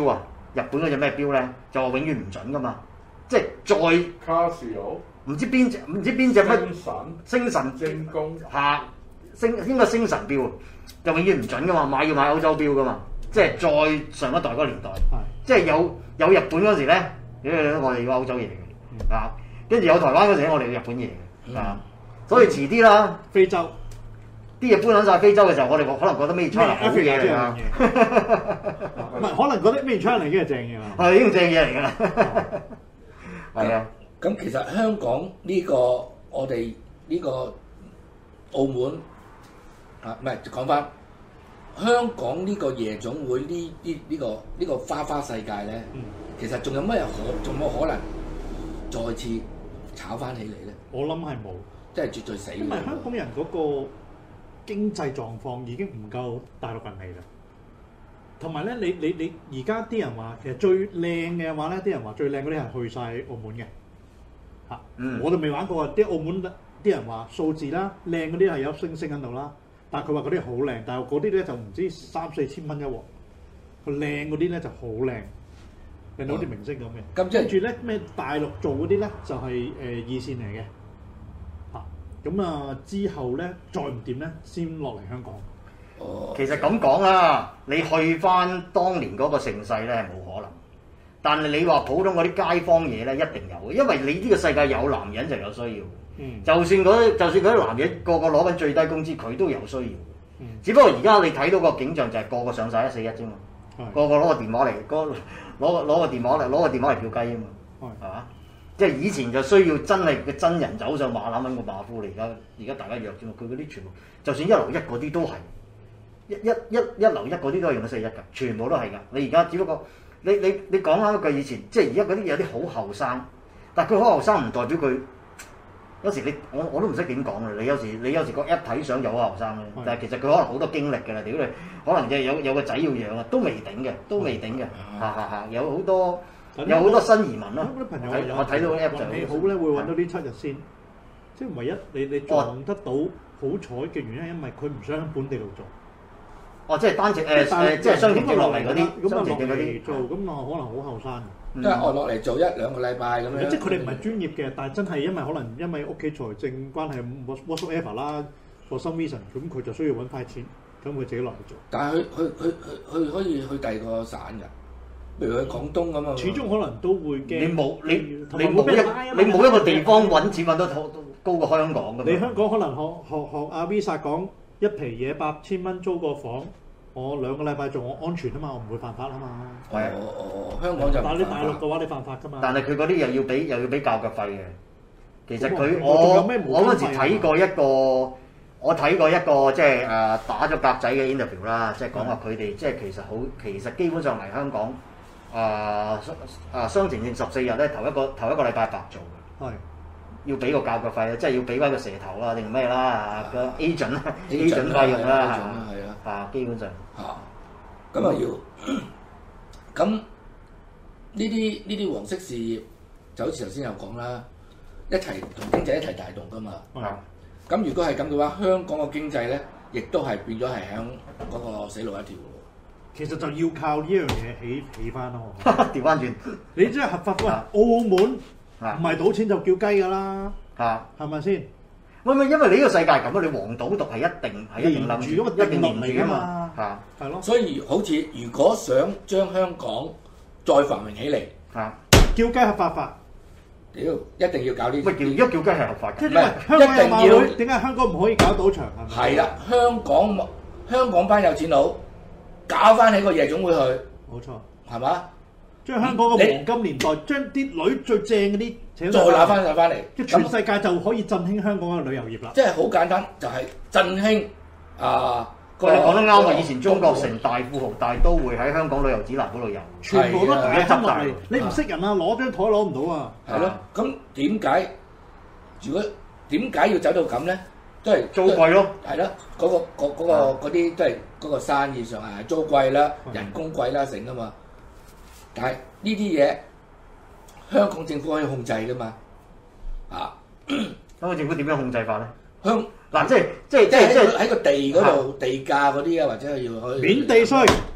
日本嗰隻咩錶咧，就話永遠唔準噶嘛，即係再卡士奧唔知邊隻唔知邊隻乜精神星神精工嚇星應該星神錶，就永遠唔準噶嘛，買要買歐洲錶噶嘛，即係再上一代嗰個年代，即係有有日本嗰時咧，我哋要歐洲嘢嘅啊，跟住有台灣嗰時咧，我哋要日本嘢嘅啊，所以遲啲啦， 非洲。 啲嘢搬撚晒非洲嘅時候，我哋可能覺得咩 China 好嘢嚟㗎， 唔係可能覺得咩 China 已經係正嘢啦， 係已經正嘢嚟㗎啦，係啊。 咁其實香港呢個我哋呢個澳門啊，唔係講翻香港呢個夜總會呢呢呢個呢個花花世界咧，其實仲有乜嘢可仲有冇可能再次炒翻起嚟咧？ 我諗係冇， 即係絕對死。 因為香港人嗰個經濟狀況已經唔夠大陸人嚟啦。同埋咧，你你你而家啲人話其實最靚嘅話咧，啲人話最靚嗰啲係去晒澳門嘅嚇。 嗯、 我哋未玩過啊！啲澳門啲人話數字啦，靚嗰啲係有星星喺度啦，但係佢話嗰啲好靚，但係嗰啲咧就唔知三四千蚊一鑊。佢靚嗰啲咧就好靚，靚到好似明星咁嘅。 咁即係跟住咧咩大陸做嗰啲咧就係、是、誒、呃、二線嚟嘅。咁啊，之後咧再唔掂咧，先落嚟香港。 哦， 其實咁講啦，你去翻當年嗰個盛世咧係冇可能，但係你話普通嗰啲街坊嘢咧一定有嘅，因為你呢個世界有男人就有需要。嗯，就算嗰就算嗰啲男人個個攞緊最低工資，佢都有需要。嗯，只不過而家你睇到個景象就係個個上晒一四一啫嘛，嗯、個個攞個電話嚟，個攞攞個電話嚟攞個電話嚟跳雞啊嘛，係嘛、嗯？即係以前就需要真係嘅真人走上馬欄揾個馬夫嚟，而家而家大家約啫嘛。佢嗰啲全部，就算一樓一嗰啲都係一一一一樓一嗰啲都係用到四一㗎，全部都係㗎。你而家只不過你你你講下一句以前，即係而家嗰啲有啲好後生，但係佢好後生唔代表佢有時你我我都唔識點講啊！你有時你有時個一睇相就好後生咧，的但係其實佢可能好多經歷㗎啦。屌你，可能就有有個仔要養啊，都未頂嘅，都未頂嘅，嚇嚇嚇，有好多。有好多新移民咯， 啲朋友我睇到 app 就運氣好咧，會揾到呢七日先。即係唯一你你撞得到好彩嘅原因，因為佢唔想喺本地度做。 哦，即係單程誒誒，即係雙程證落嚟嗰啲，雙程證嗰啲做，咁啊可能好後生。 即係我落嚟做一兩個禮拜咁樣。 即係佢哋唔係專業嘅，但係真係因為可能因為屋企財政關係，whatsoever 啦，for some reason，咁佢就需要揾快錢，咁佢自己落嚟做。 但係佢佢佢佢佢可以去第二個省㗎。譬如去廣東咁啊， 始終可能都會驚。 你冇你你冇一你冇一個地方揾錢揾得高過香港㗎。 你香港可能學學學阿 Visa 講一皮嘢八千蚊租個房，我兩個禮拜做，我安全啊嘛，我唔會犯法啊嘛。 係啊， 哦香港就但係你大陸嘅話，你犯法㗎嘛。 但係佢嗰啲又要俾又要俾教腳費嘅。其實佢我我嗰時睇過一個，我睇過一個即係誒打咗格仔嘅 interview 啦，即係講話佢哋即係其實好其實基本上嚟香港。啊啊雙程證十四日咧，頭一個頭一個禮拜白做嘅，係要俾個教腳費啊，即係要俾翻個蛇頭啊定咩啦啊個 agent 啦 agent 費用啦係啊，啊基本上嚇咁啊要咁呢啲呢啲黃色事業就好似頭先有講啦，一齊同經濟一齊帶動噶嘛。咁如果係咁嘅話，香港嘅經濟咧，亦都係變咗係響嗰個死路一條。 其實就要靠呢樣嘢起起翻咯。 調翻轉， 你即係合法化，澳門唔係賭錢就叫雞㗎啦， 嚇係咪先？ 喂喂，因為你呢個世界係咁啊，你黃賭毒係一定係一定冧住，一定連住㗎嘛，嚇係咯。 所以好似如果想將香港再繁榮起嚟， 嚇叫雞合法化， 屌一定要搞呢啲。 喂，叫一叫雞係合法嘅， 唔係香港有馬會，點解香港唔可以搞賭場係咪？ 係啦，香港香港班有錢佬。搞翻起個夜總會去， 冇錯， 係嘛？ 將香港個黃金年代，將啲女最正嗰啲請再攞翻晒翻嚟， 即係全世界就可以振興香港嘅旅遊業啦。 即係好簡單，就係振興啊！ 你講得啱啊！以前中國成大富豪大都會喺香港旅遊指南嗰度有， 全部都大執落嚟。你唔識人啊，攞張台攞唔到啊！ 係咯，咁點解？如果點解要走到咁咧？都係租貴咯， 係咯，嗰個嗰嗰個嗰啲都係嗰個生意上係租貴啦，人工貴啦，成噶嘛。但係呢啲嘢香港政府可以控制噶嘛？啊， 香港政府點樣控制法咧？ 香嗱，即係即係即係即係喺個地嗰度地價嗰啲啊，或者係要去免地稅，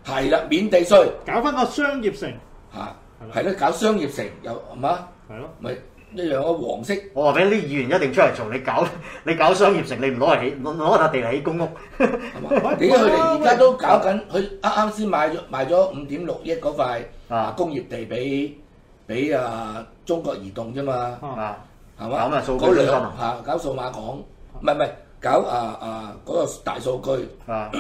係啦，免地稅搞翻個商業城嚇，係咯，搞商業城又係嘛？ 係咯， 咪一樣個黃色。 我話俾你啲議員一定出嚟做，你搞你搞商業城，你唔攞嚟起攞攞笪地嚟起公屋， 係嘛？點解佢哋而家都搞緊？佢啱啱先買咗賣咗五點六億嗰塊啊工業地俾俾啊中國移動啫嘛， 啊係嘛？ 搞咩數據嗰兩中心啊？ 嚇搞數碼港，唔係唔係搞啊啊嗰個大數據。 啊，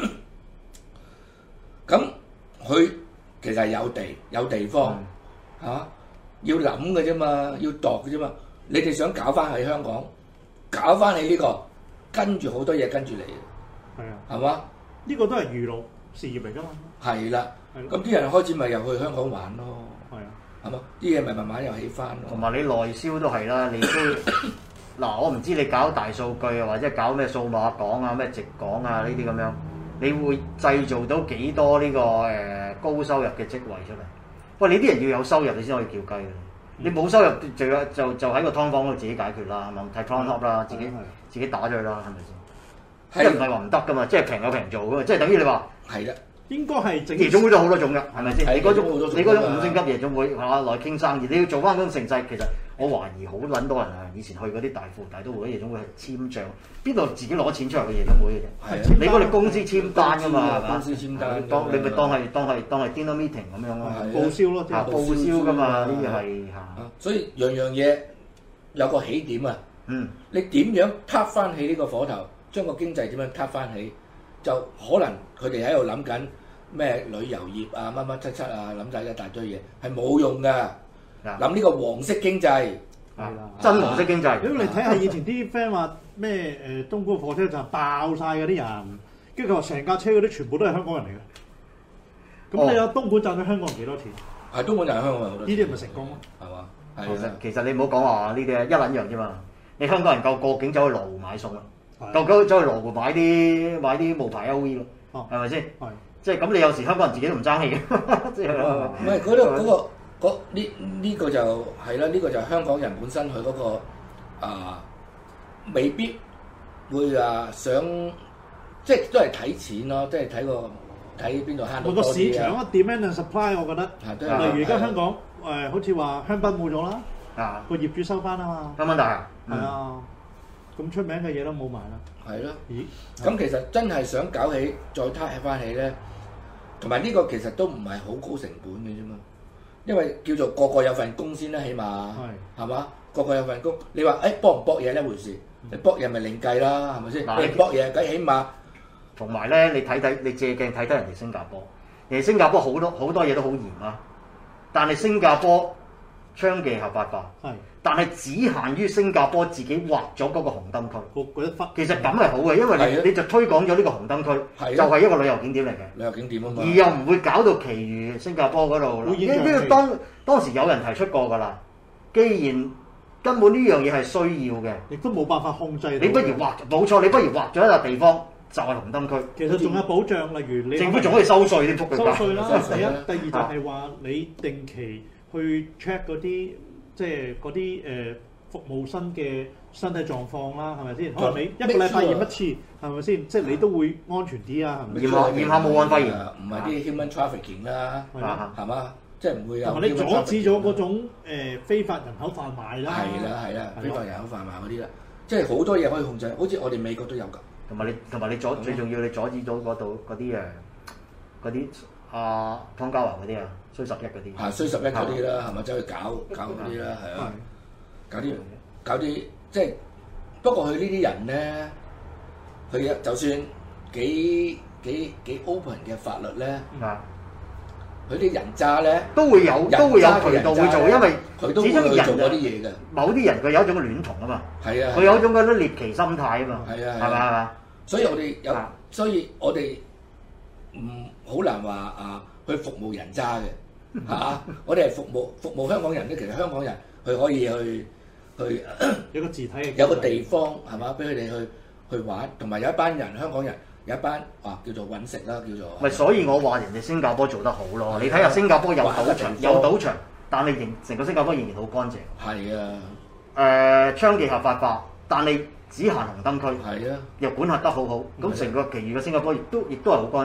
咁佢其實係有地有地方嚇，要諗嘅啫嘛，要度嘅啫嘛。你哋想搞翻喺香港，搞翻你呢個，跟住好多嘢跟住嚟， 係啊， 係嘛？ 呢個都係娛樂事業嚟㗎嘛。 係啦， 係咁啲人開始咪又去香港玩咯， 係啊， 係嘛？啲嘢咪慢慢又起翻咯。 同埋你內銷都係啦，你都嗱，我唔知你搞大數據啊，或者搞咩數碼港啊、咩直港啊呢啲咁樣，你會製造到幾多呢個誒高收入嘅職位出嚟？喂，你啲人要有收入，你先可以叫雞嘅。你冇收入就有就就喺個湯房度自己解決啦，係咪？睇 Pornhub 啦，自己自己打咗佢啦，係咪先？即係唔係話唔得噶嘛？即係平有平做噶嘛？即係等於你話係啦， 應該係整夜總會都好多種㗎，係咪先？ 係你嗰種夜總會好多種你嗰種五星級夜總會係嘛，來傾生意，你要做翻嗰種成績，其實我懷疑好撚多人啊！以前去嗰啲大富大都會啲夜總會係簽帳，邊度自己攞錢出嚟嘅夜總會嘅啫？ 係啊， 你嗰啲公司簽單㗎嘛，係嘛？ 公司簽單， 當你咪當係當係當係 dinner meeting 咁樣咯， 報銷咯，即嚇係報銷㗎嘛，呢啲係嚇。 所以樣樣嘢有個起點啊！ 嗯， 你點樣撻翻起呢個火頭，將個經濟點樣撻翻起，就可能佢哋喺度諗緊咩旅遊業啊、乜乜七七啊，諗晒一大堆嘢，係冇用㗎。諗呢個黃色經濟， 係啦， 真黃色經濟。 如果你睇下以前啲 friend 話咩誒東莞火車站爆晒嗰啲人，跟住佢話成架車嗰啲全部都係香港人嚟嘅。咁你有東莞賺咗香港人幾多錢？ 係東莞就係香港人好多。 呢啲咪成功咯， 係嘛？ 其實係啊， 其實你唔好講話呢啲啊，一撚樣啫嘛。你香港人夠過境走去羅湖買餸啦， 係夠夠走去羅湖買啲買啲冒牌 L V 咯， 哦係咪先？ 係即係咁，你有時香港人自己都唔爭氣嘅，即係唔係嗰度嗰個嗰呢呢個就係啦，呢個就係香港人本身佢嗰個啊，未必會啊想，即係都係睇錢咯，即係睇個睇邊度慳到個市多啲場啊。 啊 demand and supply，我覺得。 係都例如而家香係港誒，好似話香檳冇咗啦， 啊， 個業主收翻啊嘛。 啱唔啱大啊？ 係啊，咁出名嘅嘢都冇埋啦。 係咯。 咦？ 咁其實真係想搞起再撻起翻起咧，同埋呢個其實都唔係好高成本嘅啫嘛，因為叫做個個有份工先啦，起碼係嘛，個個有份工。你話誒搏唔搏嘢一回事，你搏嘢咪另計啦，係咪先？ 嗱你搏嘢梗起碼同埋咧，你睇睇你借鏡睇睇人哋新加坡，人哋新加坡好多好多嘢都好嚴啊，但係新加坡娼妓合法化， 係， 但係只限於新加坡自己劃咗嗰個紅燈區。 個嗰一忽。 其實咁係好嘅，因為係啊你你就推廣咗呢個紅燈區， 係啊就係一個旅遊景點嚟嘅。 旅遊景點啊嘛而。又唔會搞到其餘新加坡嗰度啦。因會影響你為當當時有人提出過㗎啦，既然根本呢樣嘢係需要嘅， 亦都冇辦法控制到嘅。 你不如劃冇錯，你不如劃咗一笪地方就係紅燈區。 其實仲有保障，例如你政府仲可以收稅添，仆佢收稅啦。 收稅啦第一，第二就係話你定期去 check 嗰啲即係嗰啲誒服務生嘅身體狀況啦，係咪先？可能你一個禮拜驗一次，係咪先？即係你都會安全啲啊，係咪？ 驗下驗下武漢肺炎唔係啲 human trafficking 啦， 係啊係嘛？即係唔會有。 同埋你阻止咗嗰種誒非法人口販賣啦。 係啦係啦， 係咯非法人口販賣嗰啲啦，即係好多嘢可以控制，好似我哋美國都有㗎。 同埋你同埋你阻最重要，你阻止到嗰度嗰啲誒嗰啲啊湯家驊嗰啲啊，衰十一嗰啲。 係衰十一嗰啲啦，係咪走去搞搞嗰啲啦，係啊，搞啲搞啲即係不過佢呢啲人咧，佢就算幾幾幾 open 嘅法律咧， 啊， 佢啲人渣咧都會有都會有渠道會做，因為佢都會始終去做嗰啲人嘢嘅。 某啲人佢有一種戀童啊嘛， 係啊， 佢有一種嗰啲獵奇心態啊嘛， 係啊係嘛係嘛？ 所以我哋有啊， 所以我哋唔好難話啊，去服務人渣嘅嚇，我哋係服務服務香港人咧。其實香港人佢可以去去有個字體嘅。 有個地方係嘛，俾佢哋去去玩，同埋有一班人香港人有一班啊叫做揾食啦，叫做咪所以我話人哋新加坡做得好咯，你睇下新加坡有賭場有賭場，但係仍成個新加坡仍然好乾淨。 係啊誒娼妓合法化，但係只限紅燈區， 係啊， 又管轄得好好，咁成個其餘嘅新加坡亦都亦都係好乾淨。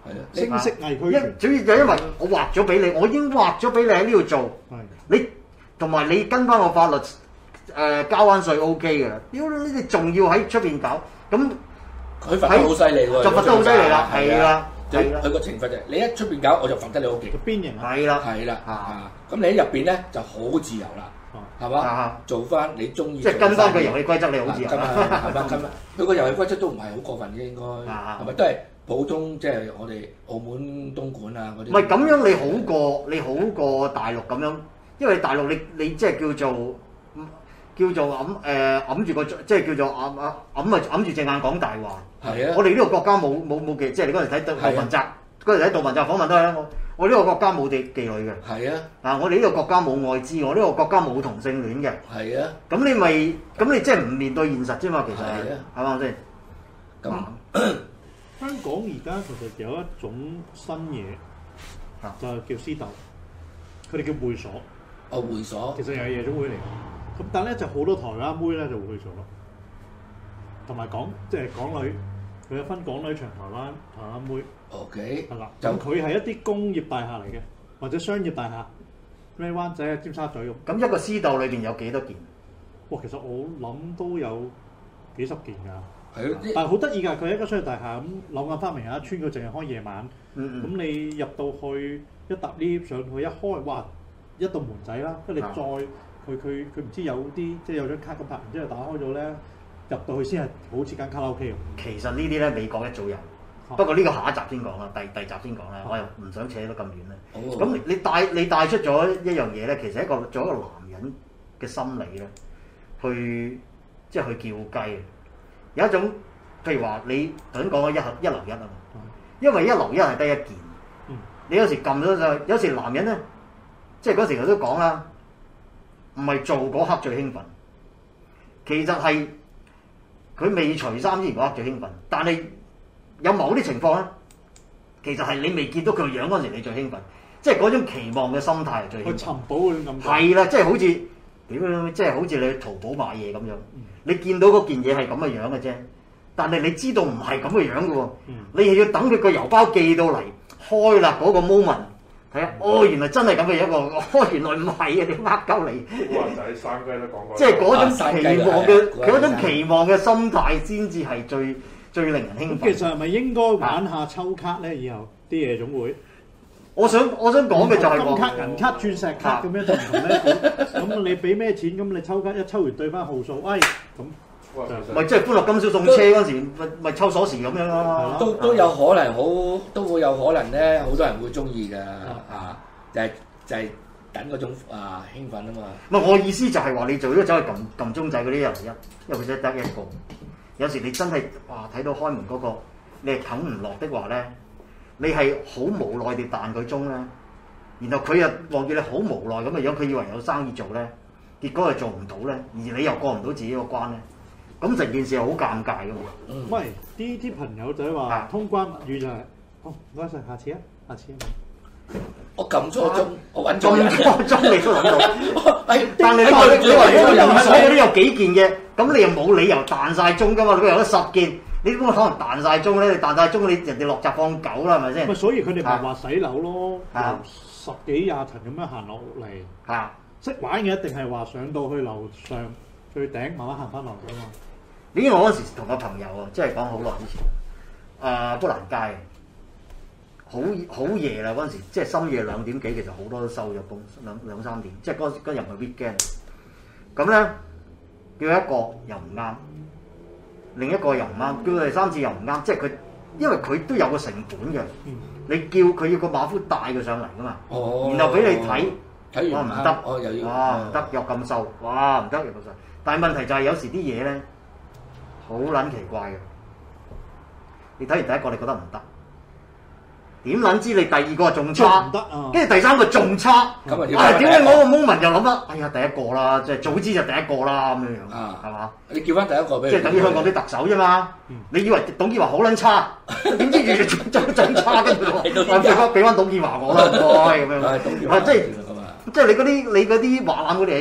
係啊， 清晰藝區一主要就因為我畫咗俾你，我已經畫咗俾你喺呢度做， 係你同埋你跟翻個法律誒、呃、交翻稅 O K 嘅啦。屌你你仲要喺出邊搞，咁佢罰得好犀利喎， 就罰得好犀利啦，係啦，係啦， 佢個懲罰就係你一出邊搞，我就罰得你好勁。 個邊形啊， 係啦， 係啦， 啊啊，咁你喺入邊咧就好自由啦，係嘛啊？ 做翻你中意， 即係跟翻個遊戲規則，你好自由咁啊，係嘛？咁啊，佢個遊戲規則都唔係好過分嘅，應該啊係咪都係普通？即係我哋澳門東莞啊嗰啲。 唔係咁樣，你好過你好過大陸咁樣，因為大陸你你即係叫做叫做揞誒揞住個即係叫做揞揞揞啊揞住隻眼講大話。 係啊， 我哋呢個國家冇冇冇嘅，即係你嗰陣睇杜杜汶澤，嗰陣睇杜汶澤訪問都係啦。我我呢個國家冇地妓女嘅。 係啊， 啊！我哋呢個國家冇愛滋，我呢個國家冇同性戀嘅。 係啊， 咁你咪咁你即係唔面對現實啫嘛，其實係啊， 係咪先？ 咁香港而家其實有一種新嘢， 啊就係叫私鬥，佢哋叫會所， 我會所其實又係夜總會嚟嘅。咁但係咧就好多台灣妹咧就會去做咯，同埋港即係港女，佢有分港女場台灣台灣妹。 ，OK， 係啦， 就咁佢係一啲工業大廈嚟嘅，或者商業大廈，咩灣仔啊、尖沙咀咁。 咁一個私鬥裏邊有幾多件？ 哇，其實我諗都有幾十件㗎。 係咯， 但係好得意㗎，佢係一間商業大廈咁，柳暗花明有一村，佢淨係開夜晚。 嗯咁你入到去一搭 lift 上去一開，哇！一道門仔啦，跟住你再佢佢佢唔知有啲即係有張卡咁拍，然之後打開咗咧，入到去先係好似間卡拉 OK 咁。 其實呢啲咧美國一早有，不過呢個下一集先講啦，第第集先講啦，我又唔想扯得咁遠咧。 哦咁你帶你帶出咗一樣嘢咧，其實一個做一個男人嘅心理咧，去即係去叫雞。有一種譬如話你頭先講咗一樓一樓一啊嘛，因為一樓一係得一件，你有時撳咗上去，有時男人咧，即係嗰時我都講啦，唔係做嗰刻最興奮，其實係佢未除衫之前嗰刻最興奮，但係有某啲情況咧，其實係你未見到佢個樣嗰陣時，你最興奮，即係嗰種期望嘅心態係最興奮。 去尋寶嗰種感覺。 係啦，即係好似屌，即係好似你去淘寶買嘢咁樣，你見到嗰件嘢係咁嘅樣嘅啫，但係你知道唔係咁嘅樣嘅喎，你係要等佢個郵包寄到嚟開啦嗰個 moment，睇下哦原來真係咁嘅樣喎，哦原來唔係啊，你呃鳩你。 古惑仔生雞都講過。 即係嗰種期望嘅啊嗰種期望嘅心態先至係最最令人興奮。 其實係咪應該玩下抽卡咧？以後啲夜總會， 我想我想講嘅就係金卡、 話銀卡、鑽石卡咁樣就唔同咧。咁你俾咩錢？咁你抽卡一抽完對翻號數，哎咁哇其實咪即係歡樂今宵送車嗰陣時，咪咪抽鎖匙咁樣咯。 都都有可能好，都會有可能咧，好多人會中意㗎啊！就係就係等嗰種啊興奮啊嘛。 唔係我意思就係話你做咗走去撳撳鐘仔嗰啲人一，因為佢只得一個。有時你真係哇睇到開門嗰個，你係啃唔落的話咧，你係好無奈地彈佢鐘咧，然後佢又望住你好無奈咁嘅樣，佢以為有生意做咧，結果係做唔到咧，而你又過唔到自己個關咧，咁成件事係好尷尬㗎嘛。 嗯， 喂，啲啲朋友仔話啊通關密語就係，好唔該晒，下次啊，下次啊。 我撳錯鐘，我揾咁錯人。 多鐘你都諗到， 哎但係你話你話如果人人所嗰啲有幾件嘅，咁你又冇理由彈晒鐘㗎嘛？你有得十件，你點解可能彈晒鐘咧？你彈晒鐘，你人哋落閘放狗啦，係咪先咪？所以佢哋咪話洗樓咯， 啊由十幾廿層咁樣行落嚟。 嚇！ 識玩嘅一定係話上到去樓上最頂，慢慢行翻落嚟啊嘛。 呢我嗰時同個朋友啊，即係講好耐之前，誒砵蘭街，好好夜啦嗰陣時，即係深夜兩點幾，其實好多都收咗工，兩兩三點，即係嗰嗰日係 weekend。咁咧叫一個又唔啱，另一個又唔啱，叫第三次又唔啱，即係佢因為佢都有個成本嘅，你叫佢要個馬夫帶佢上嚟噶嘛， 哦， 然後俾你睇。 睇完哇唔得， 哦又要， 哇唔得，又咁瘦，哇唔得又咁瘦。但係問題就係有時啲嘢咧好撚奇怪嘅，你睇完第一個你覺得唔得，點撚知你第二個仲仲差唔得啊， 跟住第三個仲差， 咁啊要啊點解第一個我個 moment 又諗得，哎呀第一個啦，即係早知就第一個啦咁樣樣， 啊係嘛？ 你叫翻第一個俾即係等於香港啲特首啫嘛，你以為董建華好撚差，點知越嚟仲仲仲差，跟住話俾翻俾翻董建華我啦，唔該咁樣， 係董建華啊即係。 咁啊， 即係你嗰啲你嗰啲畫攬嗰啲係一樣，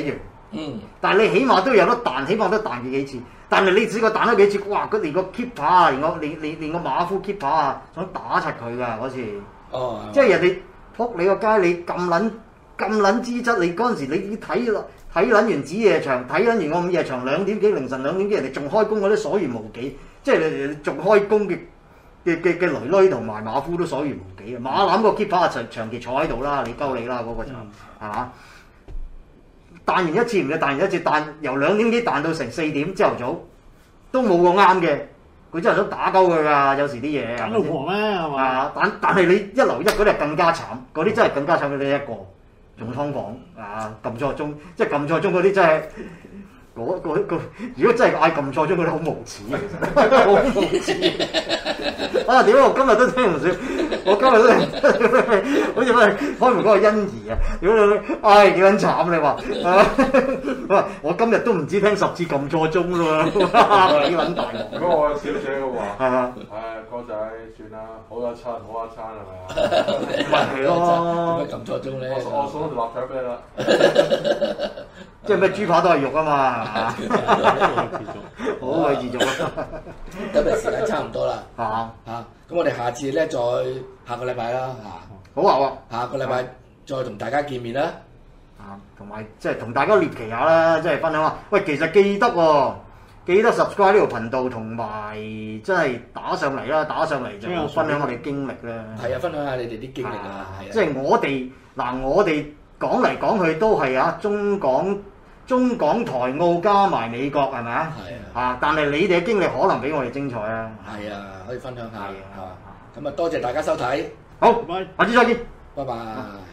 嗯， 但係你起碼都有得彈，起碼都彈幾幾次。但係你試過彈咗幾次，哇！佢連個 keeper 啊，連個連連連個馬夫 keeper 啊，想打柒佢㗎嗰次。 哦， 即係人哋撲你個街，你咁撚咁撚資質，你嗰陣時你睇落睇撚完子夜場，睇撚完個午夜場兩點幾凌晨兩點幾，人哋仲開工嗰啲所餘無幾，即係你仲開工嘅嘅嘅嘅女女同埋馬夫都所餘無幾啊！馬攬個 keeper 啊長長期坐喺度啦，你鳩你啦嗰、那個就係嘛？彈完一次唔係彈完一次，彈由兩點幾彈到成四點朝頭早，都冇個啱嘅。佢真係想打鳩佢㗎，有時啲嘢。 揀老婆咩係嘛？ 啊！但但係你一樓一嗰啲更加慘，嗰啲真係更加慘過你一個，仲劏房啊！撳錯鐘，即係撳錯鐘嗰啲真係嗰嗰嗰，如果真係嗌撳錯鐘嗰啲好無恥，其實好無恥。啊！點解我今日都聽唔少？我今日都好似咩開門嗰個欣宜啊！屌你，唉幾撚慘你話？啊！我今日都唔知聽十次撳錯鐘咯，幾撚大鑊！ 如果我有小姐嘅話， 係嘛？ 唉哥仔算啦，好一餐好一餐係咪啊？ 咪係咯， 點解撳錯鐘咧？ 我我送條臘腸俾你啦。 即係咩豬扒都係肉啊嘛，好鬼自足啊！ 今日時間差唔多啦， 嚇嚇咁我哋下次咧再下個禮拜啦嚇， 好啊！ 下個禮拜再同大家見面啦。 啊，同埋即係同大家獵奇下啦，即係分享下。喂，其實記得喎、哦，記得 subscribe 呢條頻道，同埋即係打上嚟啦，打上嚟就分享我哋經歷啦。 係啊，分享下你哋啲經歷啊，係啊。 即係我哋嗱，我哋講嚟講去都係啊，中港中港台澳加埋美國係咪啊？ 係啊。 啊，但係你哋嘅經歷可能比我哋精彩啊。 係啊，可以分享下。 係啊。 咁啊，多謝大家收睇。 好， 拜拜。 下次再見。 拜拜。